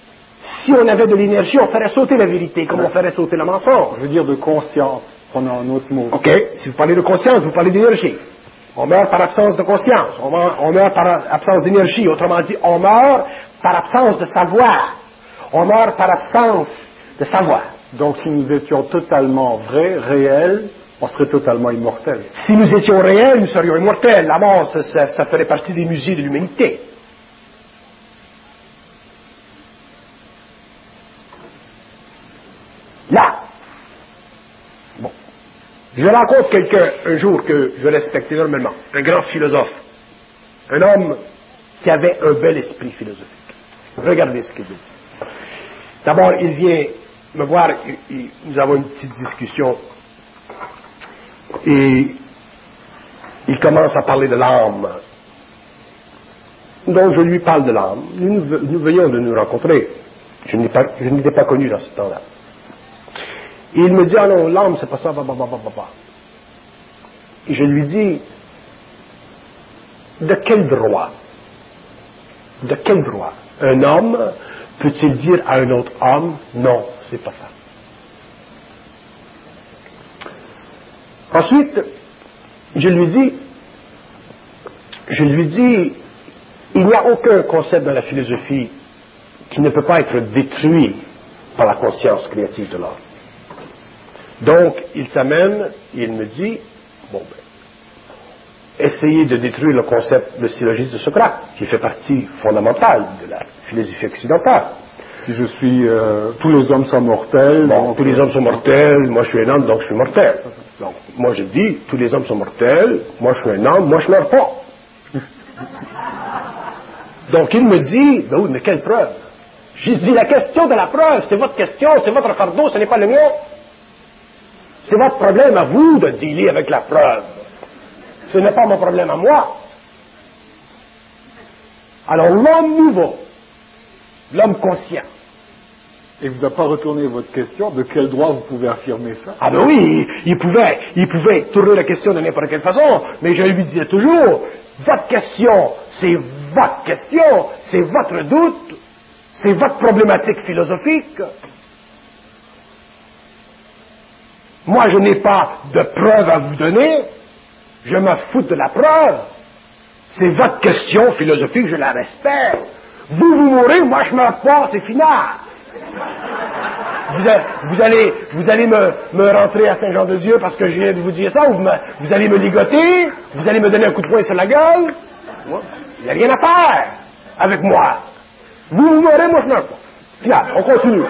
Si on avait de l'énergie, on ferait sauter la vérité, comme on ferait sauter le mensonge. Je veux dire de conscience, prenons un autre mot. OK. Si vous parlez de conscience, vous parlez d'énergie. On meurt par absence de conscience. On meurt, on meurt par absence d'énergie. Autrement dit, on meurt par absence de savoir. On meurt par absence de savoir. Donc si nous étions totalement vrais, réels, on serait totalement immortels. Si nous étions réels, nous serions immortels. La mort, ça, ça, ça ferait partie des musées de l'humanité. Là, bon, je rencontre quelqu'un un jour que je respecte énormément, un grand philosophe, un homme qui avait un bel esprit philosophique. Regardez ce qu'il dit. D'abord, il vient me voir, et, et nous avons une petite discussion, et il commence à parler de l'âme. Donc je lui parle de l'âme. Nous, nous, nous venions de nous rencontrer. Je n'étais pas, pas connu dans ce temps-là. Et il me dit, ah non, l'âme, c'est pas ça, bah, bah, bah, bah, bah. Et je lui dis, de quel droit, de quel droit un homme peut-il dire à un autre homme, non, c'est pas ça. Ensuite, je lui dis, je lui dis, il n'y a aucun concept dans la philosophie qui ne peut pas être détruit par la conscience créative de l'homme. Donc, il s'amène et il me dit, bon ben, essayez de détruire le concept, le syllogisme de Socrate, qui fait partie fondamentale de la philosophie occidentale. Si je suis, euh, tous les hommes sont mortels. Bon, donc, tous les hommes sont mortels, moi je suis un homme, donc je suis mortel. Donc, moi je dis, tous les hommes sont mortels, moi je suis un homme, moi je meurs pas. Donc il me dit, ben oui, mais quelle preuve? J'ai dit, la question de la preuve, c'est votre question, c'est votre fardeau, ce n'est pas le mien. C'est votre problème à vous de dealer avec la preuve. Ce n'est pas mon problème à moi. Alors l'homme nouveau, l'homme conscient. Et vous n'avez pas retourné votre question, de quel droit vous pouvez affirmer ça? Ah ben oui, il pouvait, il pouvait tourner la question de n'importe quelle façon, mais je lui disais toujours, votre question, c'est votre question, c'est votre doute, c'est votre problématique philosophique. Moi, je n'ai pas de preuve à vous donner, je me fous de la preuve. C'est votre question philosophique, je la respecte. Vous, vous mourrez, moi je meurs pas, c'est final. Vous, a, vous allez, vous allez me, me rentrer à Saint-Jean-de-Dieu parce que je viens de vous dire ça, ou vous, me, vous allez me ligoter, vous allez me donner un coup de poing sur la gueule. Il n'y a rien à faire avec moi. Vous, vous mourrez, moi je meurs pas. Final, on continue.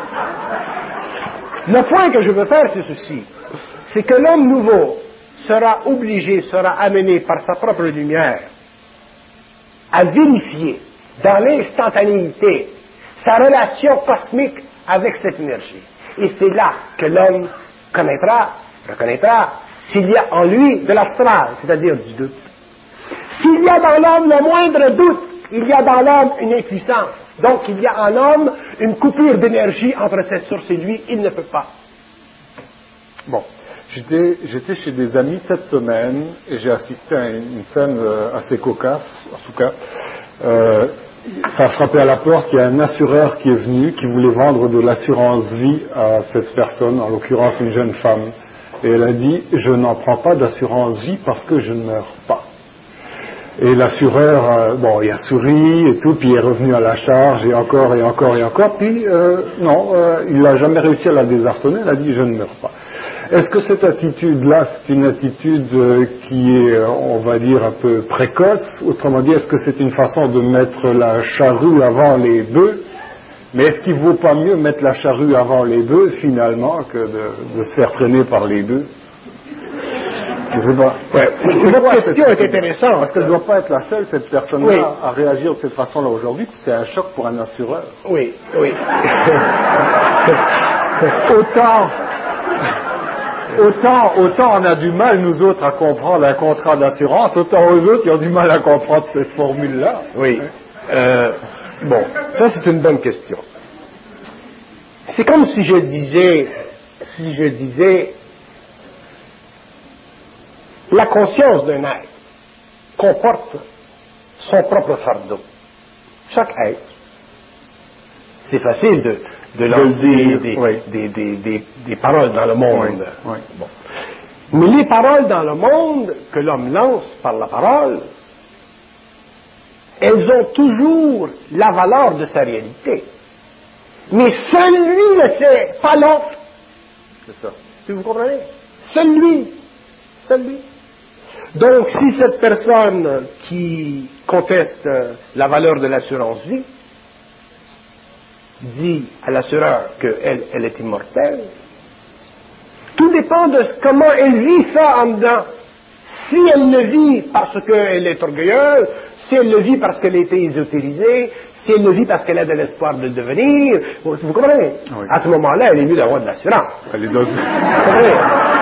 Le point que je veux faire, c'est ceci. C'est que l'homme nouveau sera obligé, sera amené par sa propre lumière à vérifier dans l'instantanéité sa relation cosmique avec cette énergie. Et c'est là que l'homme connaîtra, reconnaîtra, s'il y a en lui de l'astral, c'est-à-dire du doute. S'il y a dans l'homme le moindre doute, il y a dans l'homme une impuissance. Donc il y a en l'homme une coupure d'énergie entre cette source et lui, il ne peut pas. Bon, j'étais, j'étais chez des amis cette semaine et j'ai assisté à une scène assez cocasse, en tout cas. Euh, ça a frappé à la porte, il y a un assureur qui est venu, qui voulait vendre de l'assurance vie à cette personne, en l'occurrence une jeune femme. Et elle a dit, je n'en prends pas d'assurance vie parce que je ne meurs pas. Et l'assureur, euh, bon, il a souri et tout, puis il est revenu à la charge, et encore, et encore, et encore, puis euh, non, euh, il n'a jamais réussi à la désarçonner, il a dit, je ne meurs pas. Est-ce que cette attitude-là, c'est une attitude euh, qui est, euh, on va dire, un peu précoce? Autrement dit, est-ce que c'est une façon de mettre la charrue avant les bœufs? Mais est-ce qu'il ne vaut pas mieux mettre la charrue avant les bœufs, finalement, que de, de se faire traîner par les bœufs? Je sais pas. Ouais. Votre question est intéressante. Parce qu'elle ne doit pas être la seule, cette personne-là, oui, à réagir de cette façon-là aujourd'hui, c'est un choc pour un assureur. Oui, oui. autant, autant, autant on a du mal, nous autres, à comprendre un contrat d'assurance, autant aux autres, ils ont du mal à comprendre cette formule-là. Oui. Euh, bon, ça c'est une bonne question. C'est comme si je disais, si je disais, la conscience d'un être comporte son propre fardeau. Chaque être. C'est facile de, de lancer de des, oui. des, des, des, des paroles dans le monde. Oui. Oui. Bon. Mais les paroles dans le monde que l'homme lance par la parole, elles ont toujours la valeur de sa réalité. Mais seul lui le sait, pas l'autre. C'est ça. Si vous comprenez? Seul lui. Seul lui. Donc, si cette personne qui conteste la valeur de l'assurance vie dit à l'assureur qu'elle elle est immortelle, tout dépend de comment elle vit ça en dedans. Si elle le vit parce qu'elle est orgueilleuse, si elle le vit parce qu'elle a été ésotérisée, si elle le vit parce qu'elle a de l'espoir de le devenir, vous, vous comprenez? Oui. À ce moment-là, elle est mieux d'avoir de l'assurance. Elle est dans une... Vous comprenez?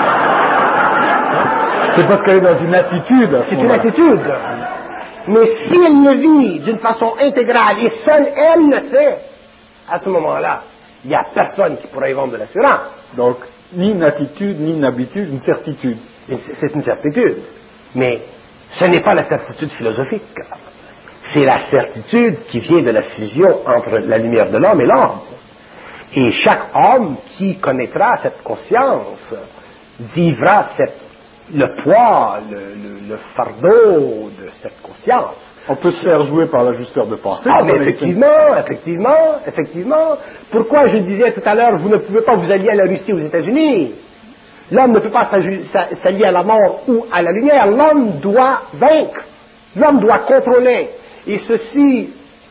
C'est parce qu'elle est dans une attitude. C'est une attitude. Mais si elle le vit d'une façon intégrale et seule elle le sait, à ce moment-là, il n'y a personne qui pourrait y vendre de l'assurance. Donc, ni une attitude, ni une habitude, une certitude. C'est une certitude. Mais ce n'est pas la certitude philosophique. C'est la certitude qui vient de la fusion entre la lumière de l'homme et l'homme. Et chaque homme qui connaîtra cette conscience vivra cette le poids, le, le, le fardeau de cette conscience. On peut se faire jouer par l'ajusteur de pensée. Ah, mais effectivement, effectivement, effectivement. Pourquoi je disais tout à l'heure, vous ne pouvez pas vous allier à la Russie ou aux États-Unis? L'homme ne peut pas s'allier à la mort ou à la lumière. L'homme doit vaincre. L'homme doit contrôler. Et ceci,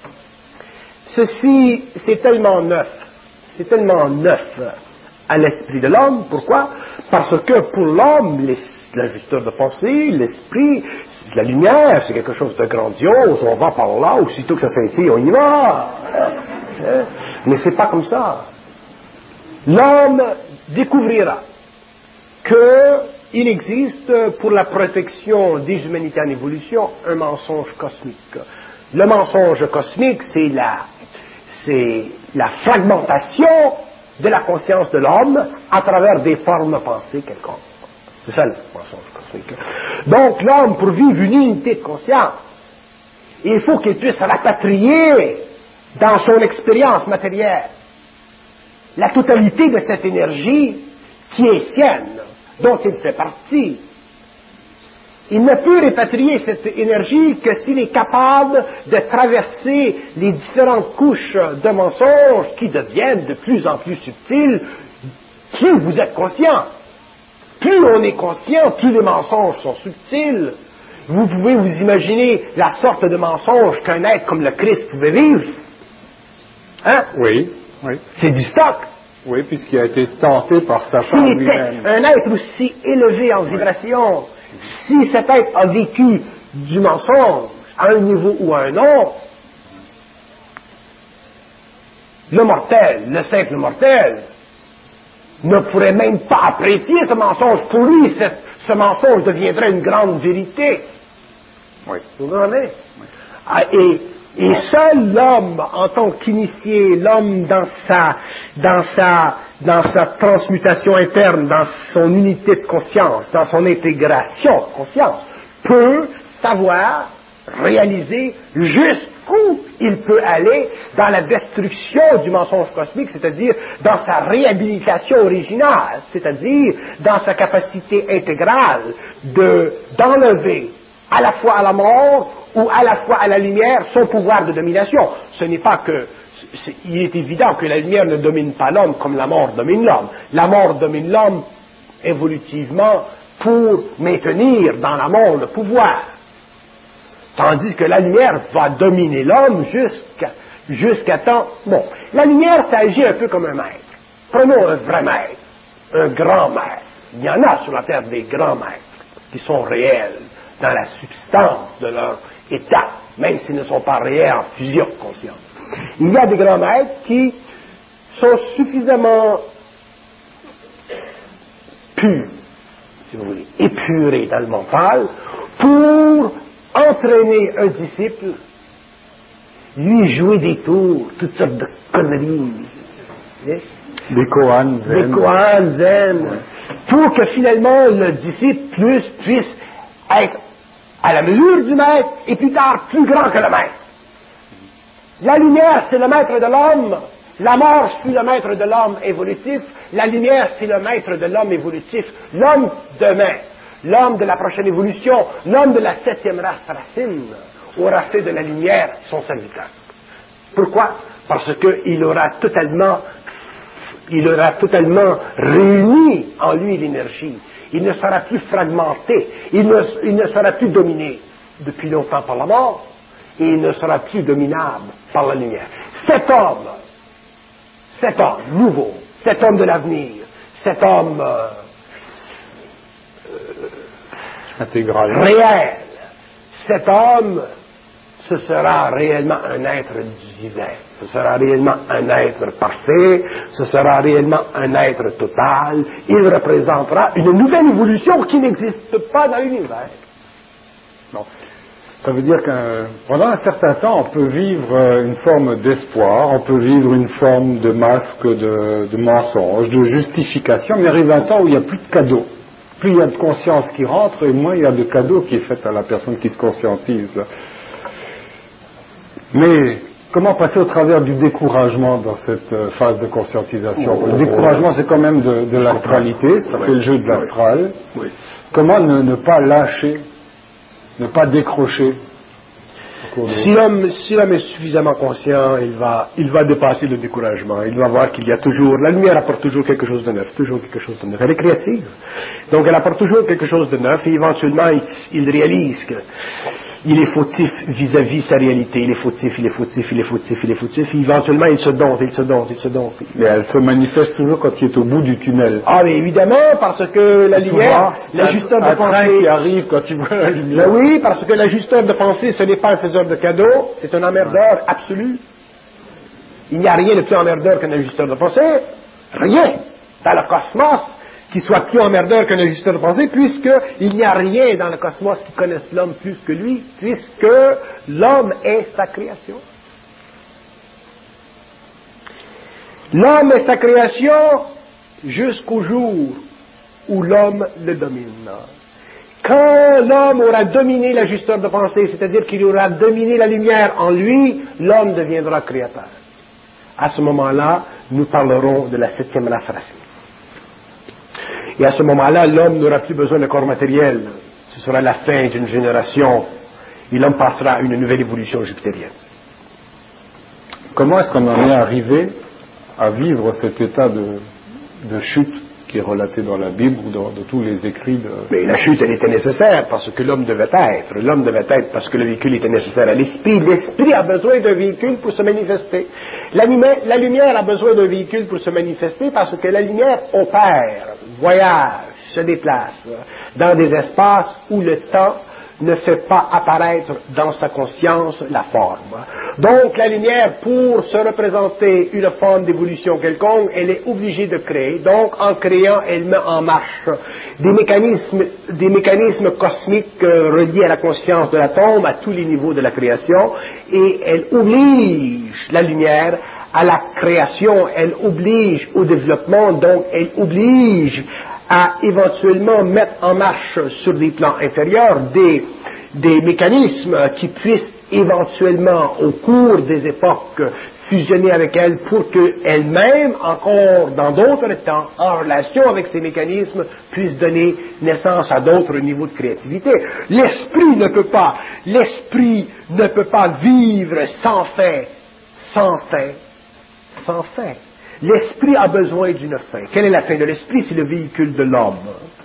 ceci, c'est tellement neuf. C'est tellement neuf à l'esprit de l'homme. Pourquoi? Parce que pour l'homme, l'ajusteur de pensée, l'esprit, la lumière, c'est quelque chose de grandiose. On va par là, aussitôt que ça scintille, on y va. Mais c'est pas comme ça. L'homme découvrira qu'il existe pour la protection des humanités en évolution un mensonge cosmique. Le mensonge cosmique, c'est la, c'est la fragmentation de la conscience de l'homme à travers des formes pensées quelconques. C'est ça le mensonge cosmique. Donc l'homme, pour vivre une unité de conscience, il faut qu'il puisse rapatrier dans son expérience matérielle la totalité de cette énergie qui est sienne, dont il fait partie. Il ne peut répatrier cette énergie que s'il est capable de traverser les différentes couches de mensonges qui deviennent de plus en plus subtiles. Plus vous êtes conscient, plus on est conscient, plus les mensonges sont subtils. Vous pouvez vous imaginer la sorte de mensonge qu'un être comme le Christ pouvait vivre. Hein? Oui, oui. C'est du stock. Oui, puisqu'il a été tenté par Satan S'il était lui-même. un être aussi élevé en vibration, si cet être a vécu du mensonge à un niveau ou à un autre, le mortel, le simple mortel, ne pourrait même pas apprécier ce mensonge. Pour lui, cette, ce mensonge deviendrait une grande vérité. Oui. Vous comprenez? Ah, et, et seul l'homme, en tant qu'initié, l'homme dans sa, dans sa, dans sa transmutation interne, dans son unité de conscience, dans son intégration de conscience, peut savoir réaliser jusqu'où il peut aller dans la destruction du mensonge cosmique, c'est-à-dire dans sa réhabilitation originale, c'est-à-dire dans sa capacité intégrale de, d'enlever à la fois à la mort ou à la fois à la lumière son pouvoir de domination. Ce n'est pas que... C'est, il est évident que la lumière ne domine pas l'homme comme la mort domine l'homme. La mort domine l'homme évolutivement pour maintenir dans la mort le pouvoir. Tandis que la lumière va dominer l'homme jusqu'à, jusqu'à temps... Bon, la lumière, ça agit un peu comme un maître. Prenons un vrai maître, un grand maître. Il y en a sur la terre des grands maîtres qui sont réels dans la substance de leur état, même s'ils ne sont pas réels en fusion de conscience. Il y a des grands maîtres qui sont suffisamment purs, si vous voulez, épurés dans le mental, pour entraîner un disciple, lui jouer des tours, toutes sortes de conneries. Des koans zen. Des koans zen. Ouais. Pour que finalement le disciple puisse, puisse être à la mesure du maître et plus tard plus grand que le maître. La lumière, c'est le maître de l'homme. La mort, c'est le maître de l'homme évolutif. La lumière, c'est le maître de l'homme évolutif. L'homme demain, l'homme de la prochaine évolution, l'homme de la septième race racine, aura fait de la lumière son serviteur. Pourquoi? Parce qu'il aura totalement, il aura totalement réuni en lui l'énergie. Il ne sera plus fragmenté. Il ne, il ne sera plus dominé depuis longtemps par la mort. Et il ne sera plus dominable par la lumière. Cet homme, cet homme nouveau, cet homme de l'avenir, cet homme euh, intégral, réel, cet homme, ce sera réellement un être divin. Ce sera réellement un être parfait. Ce sera réellement un être total. Il représentera une nouvelle évolution qui n'existe pas dans l'univers. Non. Ça veut dire que pendant un certain temps, on peut vivre une forme d'espoir, on peut vivre une forme de masque, de, de mensonge, de justification, mais il arrive un temps où il n'y a plus de cadeau. Plus il y a de conscience qui rentre, et moins il y a de cadeau qui est fait à la personne qui se conscientise. Mais comment passer au travers du découragement dans cette euh, phase de conscientisation? Oh, Le découragement, c'est quand même de, de l'astralité, ça oui. fait le jeu de l'astral. Oui. Comment ne, ne pas lâcher, ne pas décrocher? Si l'homme, si l'homme est suffisamment conscient, il va, il va dépasser le découragement. Il va voir qu'il y a toujours, la lumière apporte toujours quelque chose de neuf, toujours quelque chose de neuf. Elle est créative. Donc elle apporte toujours quelque chose de neuf et éventuellement il, il réalise que il est fautif vis-à-vis sa réalité. Il est fautif, il est fautif, il est fautif, il est fautif. Et éventuellement il se dompte, il se dompte, il se dompte. Mais elle se manifeste toujours quand il est au bout du tunnel. Ah mais évidemment, parce que la lumière, l'ajusteur de pensée qui arrive quand tu vois la lumière. Ben oui, parce que l'ajusteur de pensée, ce n'est pas un faiseur de cadeaux, c'est un emmerdeur absolu. Il n'y a rien de plus emmerdeur qu'un ajusteur de pensée. Rien dans le cosmos qui soit plus emmerdeur qu'un ajusteur de pensée, puisqu'il n'y a rien dans le cosmos qui connaisse l'homme plus que lui, puisque l'homme est sa création. L'homme est sa création jusqu'au jour où l'homme le domine. Quand l'homme aura dominé l'ajusteur de pensée, c'est-à-dire qu'il aura dominé la lumière en lui, l'homme deviendra créateur. À ce moment-là, nous parlerons de la septième race racine. Et à ce moment-là, l'homme n'aura plus besoin de corps matériel. Ce sera la fin d'une génération. Et l'homme passera à une nouvelle évolution jupitérienne. Comment est-ce qu'on en est arrivé à vivre cet état de, de chute qui est relaté dans la Bible ou dans, dans tous les écrits de... Mais la chute, elle était nécessaire parce que l'homme devait être. L'homme devait être parce que le véhicule était nécessaire à l'esprit. L'esprit a besoin d'un véhicule pour se manifester. La lumière, la lumière a besoin d'un véhicule pour se manifester parce que la lumière opère, voyage, se déplace dans des espaces où le temps ne fait pas apparaître dans sa conscience la forme. Donc la lumière, pour se représenter une forme d'évolution quelconque, elle est obligée de créer. Donc en créant, elle met en marche des mécanismes, des mécanismes cosmiques euh, reliés à la conscience de l'atome à tous les niveaux de la création, et elle oblige la lumière à la création, elle oblige au développement, donc elle oblige à éventuellement mettre en marche sur des plans inférieurs des, des mécanismes qui puissent éventuellement, au cours des époques, fusionner avec elle pour qu'elle-même, encore dans d'autres temps, en relation avec ces mécanismes, puisse donner naissance à d'autres niveaux de créativité. L'esprit ne peut pas, l'esprit ne peut pas vivre sans fin, sans fin, sans fin. L'esprit a besoin d'une fin. Quelle est la fin de l'esprit? C'est le véhicule de l'homme.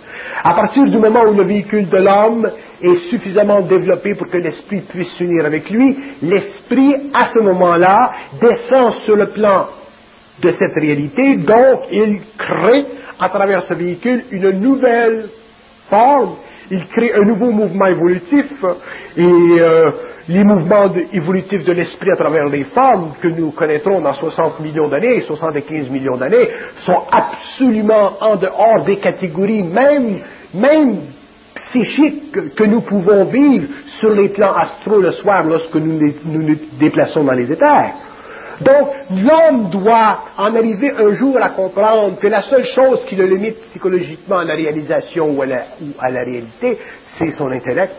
À partir du moment où le véhicule de l'homme est suffisamment développé pour que l'esprit puisse s'unir avec lui, l'esprit, à ce moment-là, descend sur le plan de cette réalité, donc il crée, à travers ce véhicule, une nouvelle forme, il crée un nouveau mouvement évolutif, et euh, les mouvements de, évolutifs de l'esprit à travers les formes que nous connaîtrons dans soixante millions d'années, soixante-quinze millions d'années, sont absolument en dehors des catégories, même, même psychiques, que nous pouvons vivre sur les plans astraux le soir lorsque nous nous, nous déplaçons dans les éthers. Donc, l'homme doit en arriver un jour à comprendre que la seule chose qui le limite psychologiquement à la réalisation ou à la, ou à la réalité, c'est son intellect.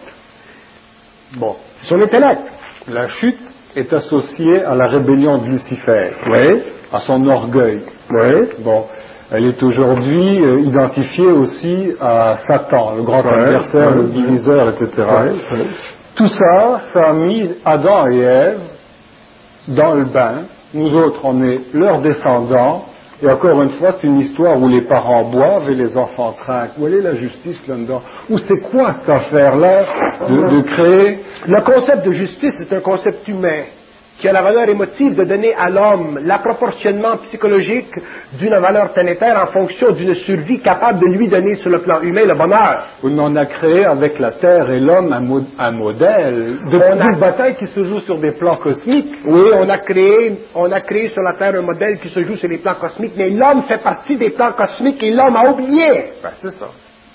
Bon, c'est son intellect. La chute est associée à la rébellion de Lucifer, Oui. à son orgueil. Oui. Bon, elle est aujourd'hui euh, identifiée aussi à Satan, le grand Ouais, adversaire, ouais, le diviseur, et cetera. Ouais, ouais. Tout ça, ça a mis Adam et Ève dans le bain. Nous autres, on est leurs descendants. Et encore une fois, c'est une histoire où les parents boivent et les enfants trinquent. Où est la justice là-dedans? Ou c'est quoi cette affaire-là de, de créer... Le concept de justice est un concept humain qui a la valeur émotive de donner à l'homme l'approportionnement psychologique d'une valeur planétaire en fonction d'une survie capable de lui donner sur le plan humain le bonheur. On en a créé avec la Terre et l'homme un, mo- un modèle de, On a- de bataille qui se joue sur des plans cosmiques. Oui, on a créé, on a créé sur la Terre un modèle qui se joue sur les plans cosmiques, mais l'homme fait partie des plans cosmiques et l'homme a oublié. Ben, c'est ça.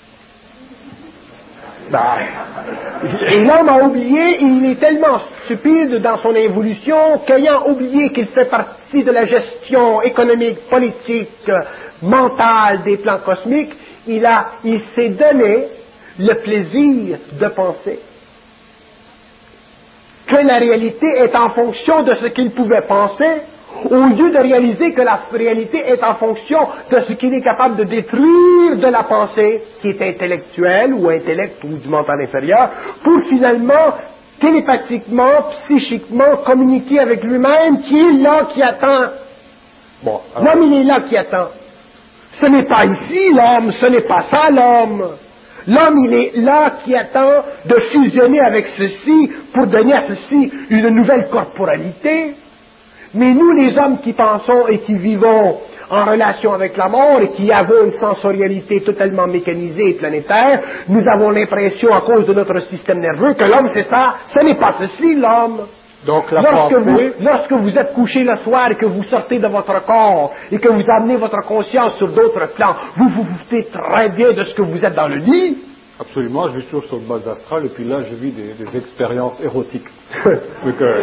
Ben, et l'homme a oublié, il est tellement stupide dans son évolution qu'ayant oublié qu'il fait partie de la gestion économique, politique, mentale des plans cosmiques, il a, il s'est donné le plaisir de penser. que la réalité est en fonction de ce qu'il pouvait penser, au lieu de réaliser que la réalité est en fonction de ce qu'il est capable de détruire de la pensée, qui est intellectuelle ou intellect ou du mental inférieur, pour finalement, télépathiquement, psychiquement, communiquer avec lui-même, qui est là, qui attend. Bon, alors... L'homme, il est là qui attend. Ce n'est pas ici l'homme, ce n'est pas ça l'homme. L'homme, il est là qui attend de fusionner avec ceci pour donner à ceci une nouvelle corporalité. Mais nous, les hommes qui pensons et qui vivons en relation avec la mort et qui avons une sensorialité totalement mécanisée et planétaire, nous avons l'impression, à cause de notre système nerveux, que l'homme, c'est ça. Ce n'est pas ceci, l'homme. Donc, la lorsque, pensée... vous, lorsque vous êtes couché le soir et que vous sortez de votre corps et que vous amenez votre conscience sur d'autres plans, vous vous foutez très bien de ce que vous êtes dans le lit. Absolument, je vis toujours sur le bas astral et puis là, je vis des, des expériences érotiques. Donc, euh...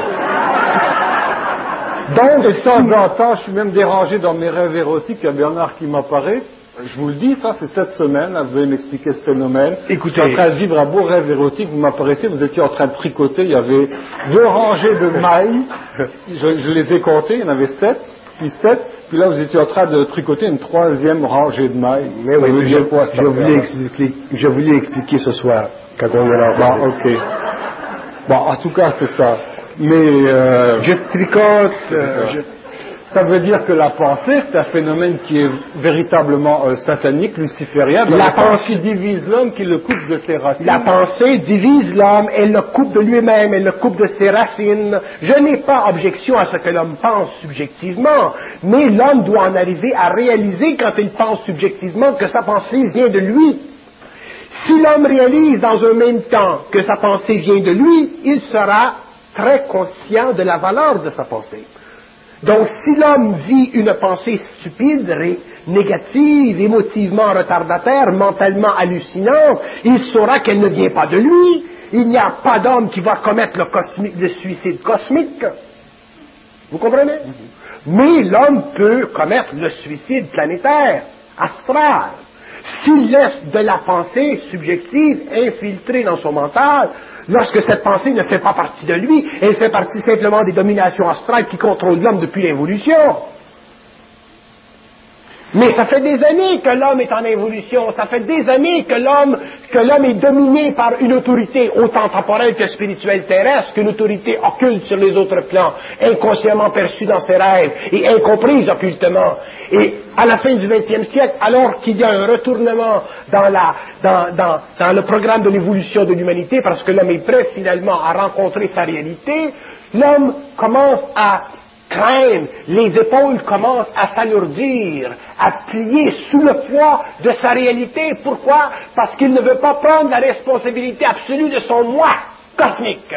Donc, de temps en temps, je suis même dérangé dans mes rêves érotiques. Il y a Bernard qui m'apparaît. Je vous le dis, ça, c'est cette semaine. Vous allez m'expliquer ce phénomène. Écoutez. Je suis en train de vivre un beau rêve érotique. Vous m'apparaissez, vous étiez en train de tricoter. Il y avait deux rangées de mailles. Je, je les ai comptées. Il y en avait sept, puis sept. Puis là, vous étiez en train de tricoter une troisième rangée de mailles. Mais oui, oui, je, quoi, je, voulais expliquer, je voulais expliquer ce soir, quand on est là. Bon, ok. Bon, en tout cas, c'est ça. Mais euh, je tricote. Euh, je... Ça veut dire que la pensée, c'est un phénomène qui est véritablement euh, satanique, luciférien. La, la pensée qui divise l'homme, qui le coupe de ses racines. La pensée divise l'homme, elle le coupe de lui-même, elle le coupe de ses racines. Je n'ai pas objection à ce que l'homme pense subjectivement, mais l'homme doit en arriver à réaliser quand il pense subjectivement que sa pensée vient de lui. Si l'homme réalise dans un même temps que sa pensée vient de lui, il sera très conscient de la valeur de sa pensée. Donc, si l'homme vit une pensée stupide, ré, négative, émotivement retardataire, mentalement hallucinante, il saura qu'elle ne vient pas de lui. Il n'y a pas d'homme qui va commettre le, cosmique, le suicide cosmique. Vous comprenez? Mm-hmm. Mais l'homme peut commettre le suicide planétaire, astral. S'il laisse de la pensée subjective infiltrée dans son mental, lorsque cette pensée ne fait pas partie de lui, elle fait partie simplement des dominations astrales qui contrôlent l'homme depuis l'évolution. Mais ça fait des années que l'homme est en évolution, ça fait des années que l'homme, que l'homme est dominé par une autorité autant temporelle que spirituelle terrestre, qu'une autorité occulte sur les autres plans, inconsciemment perçue dans ses rêves et incomprise occultement. Et à la fin du vingtième siècle, alors qu'il y a un retournement dans, la, dans, dans, dans le programme de l'évolution de l'humanité, parce que l'homme est prêt finalement à rencontrer sa réalité, l'homme commence à craindre, les épaules commencent à s'alourdir, à plier sous le poids de sa réalité. Pourquoi? Parce qu'il ne veut pas prendre la responsabilité absolue de son moi cosmique.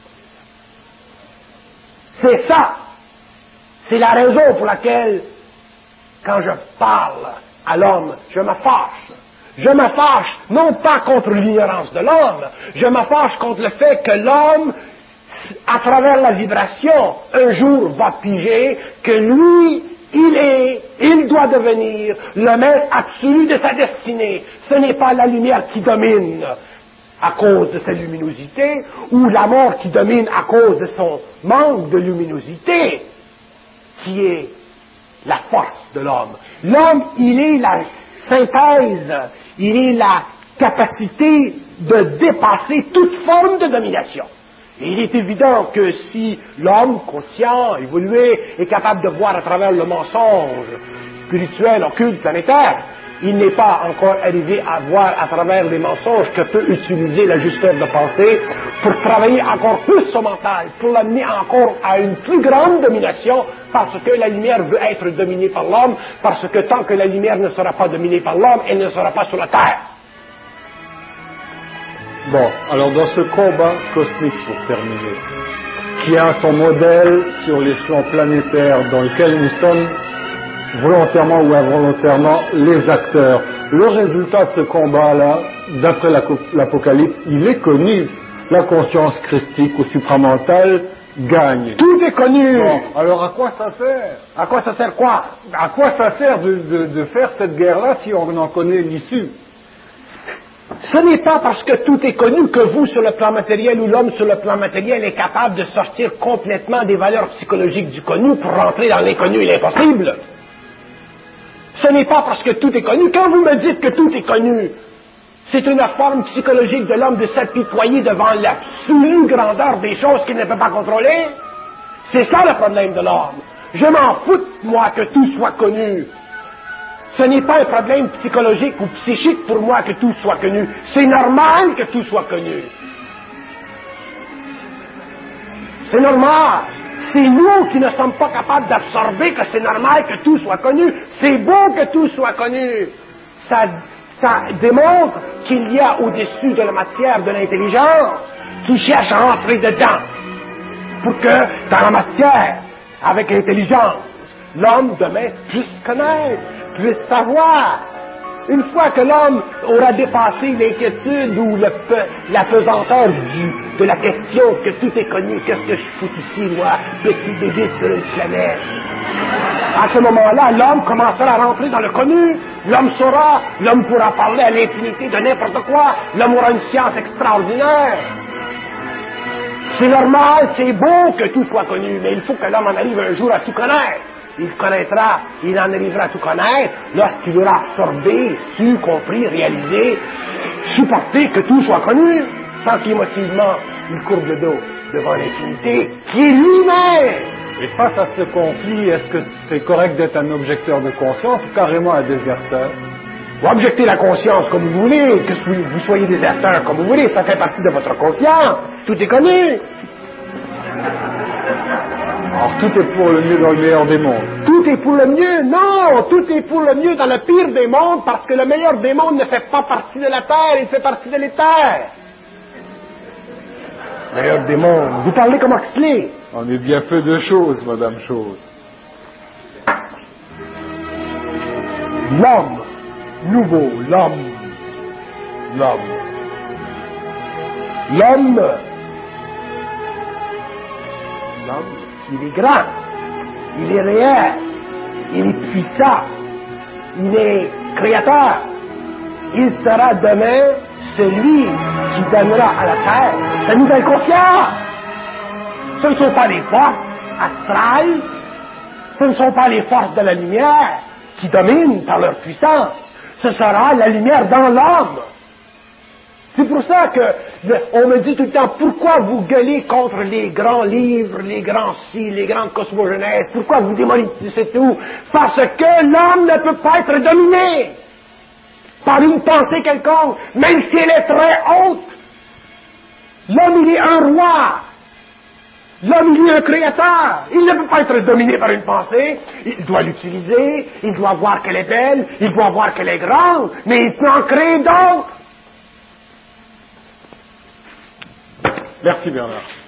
C'est ça. C'est la raison pour laquelle, quand je parle à l'homme, je me fâche. Je me fâche, non pas contre l'ignorance de l'homme, je me fâche contre le fait que l'homme, à travers la vibration, un jour va piger que lui, il est, il doit devenir le maître absolu de sa destinée. Ce n'est pas la lumière qui domine à cause de sa luminosité, ou la mort qui domine à cause de son manque de luminosité, qui est la force de l'homme. L'homme, il est la synthèse, il est la capacité de dépasser toute forme de domination. Et il est évident que si l'homme conscient, évolué, est capable de voir à travers le mensonge spirituel, occulte, planétaire, il n'est pas encore arrivé à voir à travers les mensonges que peut utiliser l'ajusteur de pensée pour travailler encore plus son mental, pour l'amener encore à une plus grande domination, parce que la lumière veut être dominée par l'homme, parce que tant que la lumière ne sera pas dominée par l'homme, elle ne sera pas sur la terre. Bon, alors dans ce combat cosmique, pour terminer, qui a son modèle sur l'échelon planétaire dans lequel nous sommes, volontairement ou involontairement, les acteurs. Le résultat de ce combat-là, d'après l'Apocalypse, il est connu. La conscience christique ou supramentale gagne. Tout est connu. Bon, alors à quoi ça sert? À quoi ça sert quoi? À quoi ça sert de, de, de faire cette guerre-là si on en connaît l'issue? Ce n'est pas parce que tout est connu que vous, sur le plan matériel, ou l'homme sur le plan matériel, est capable de sortir complètement des valeurs psychologiques du connu pour rentrer dans l'inconnu et l'impossible. Ce n'est pas parce que tout est connu. Quand vous me dites que tout est connu, c'est une forme psychologique de l'homme de s'apitoyer devant l'absolue grandeur des choses qu'il ne peut pas contrôler. C'est ça le problème de l'homme. Je m'en fous, moi, que tout soit connu. Ce n'est pas un problème psychologique ou psychique pour moi que tout soit connu. C'est normal que tout soit connu. C'est normal. C'est nous qui ne sommes pas capables d'absorber que c'est normal que tout soit connu. C'est beau que tout soit connu. Ça, ça démontre qu'il y a au-dessus de la matière de l'intelligence qui cherche à entrer dedans. Pour que, dans la matière, avec l'intelligence, l'homme demain puisse connaître, puisse savoir. Une fois que l'homme aura dépassé l'inquiétude ou le pe- la pesanteur du, de la question que tout est connu, qu'est-ce que je fous ici, moi, petit bébé sur une planète? À ce moment-là, l'homme commencera à rentrer dans le connu. L'homme saura, l'homme pourra parler à l'infinité de n'importe quoi. L'homme aura une science extraordinaire. C'est normal, c'est beau que tout soit connu, mais il faut que l'homme en arrive un jour à tout connaître. Il connaîtra, il en arrivera à tout connaître lorsqu'il aura absorbé, su, compris, réalisé, supporté que tout soit connu, sans qu'émotivement il courbe le dos devant l'infinité, qui est lui-même. Et face à ce conflit, est-ce que c'est correct d'être un objecteur de conscience ou carrément un déserteur? Vous objectez la conscience comme vous voulez, que vous, vous soyez déserteur comme vous voulez, ça fait partie de votre conscience, tout est connu. Alors tout est pour le mieux dans le meilleur des mondes. Tout est pour le mieux, non, tout est pour le mieux dans le pire des mondes, parce que le meilleur des mondes ne fait pas partie de la Terre, il fait partie de l'éther. Meilleur des mondes, vous parlez comme Huxley. On est bien peu de choses, Madame Chose. L'homme, nouveau, l'homme, l'homme. L'homme, l'homme, il est grand, il est réel, il est puissant, il est créateur. Il sera demain celui qui donnera à la terre sa nouvelle conscience. Ce ne sont pas les forces astrales, ce ne sont pas les forces de la lumière qui dominent par leur puissance. Ce sera la lumière dans l'homme. C'est pour ça que le, on me dit tout le temps, pourquoi vous gueulez contre les grands livres, les grands si, les grandes cosmogenèses, pourquoi vous démolissez tout? Parce que l'homme ne peut pas être dominé par une pensée quelconque, même si elle est très haute. L'homme, il est un roi. L'homme, il est un créateur. Il ne peut pas être dominé par une pensée. Il doit l'utiliser, il doit voir qu'elle est belle, il doit voir qu'elle est grande, mais il peut en créer d'autres. Merci Bernard.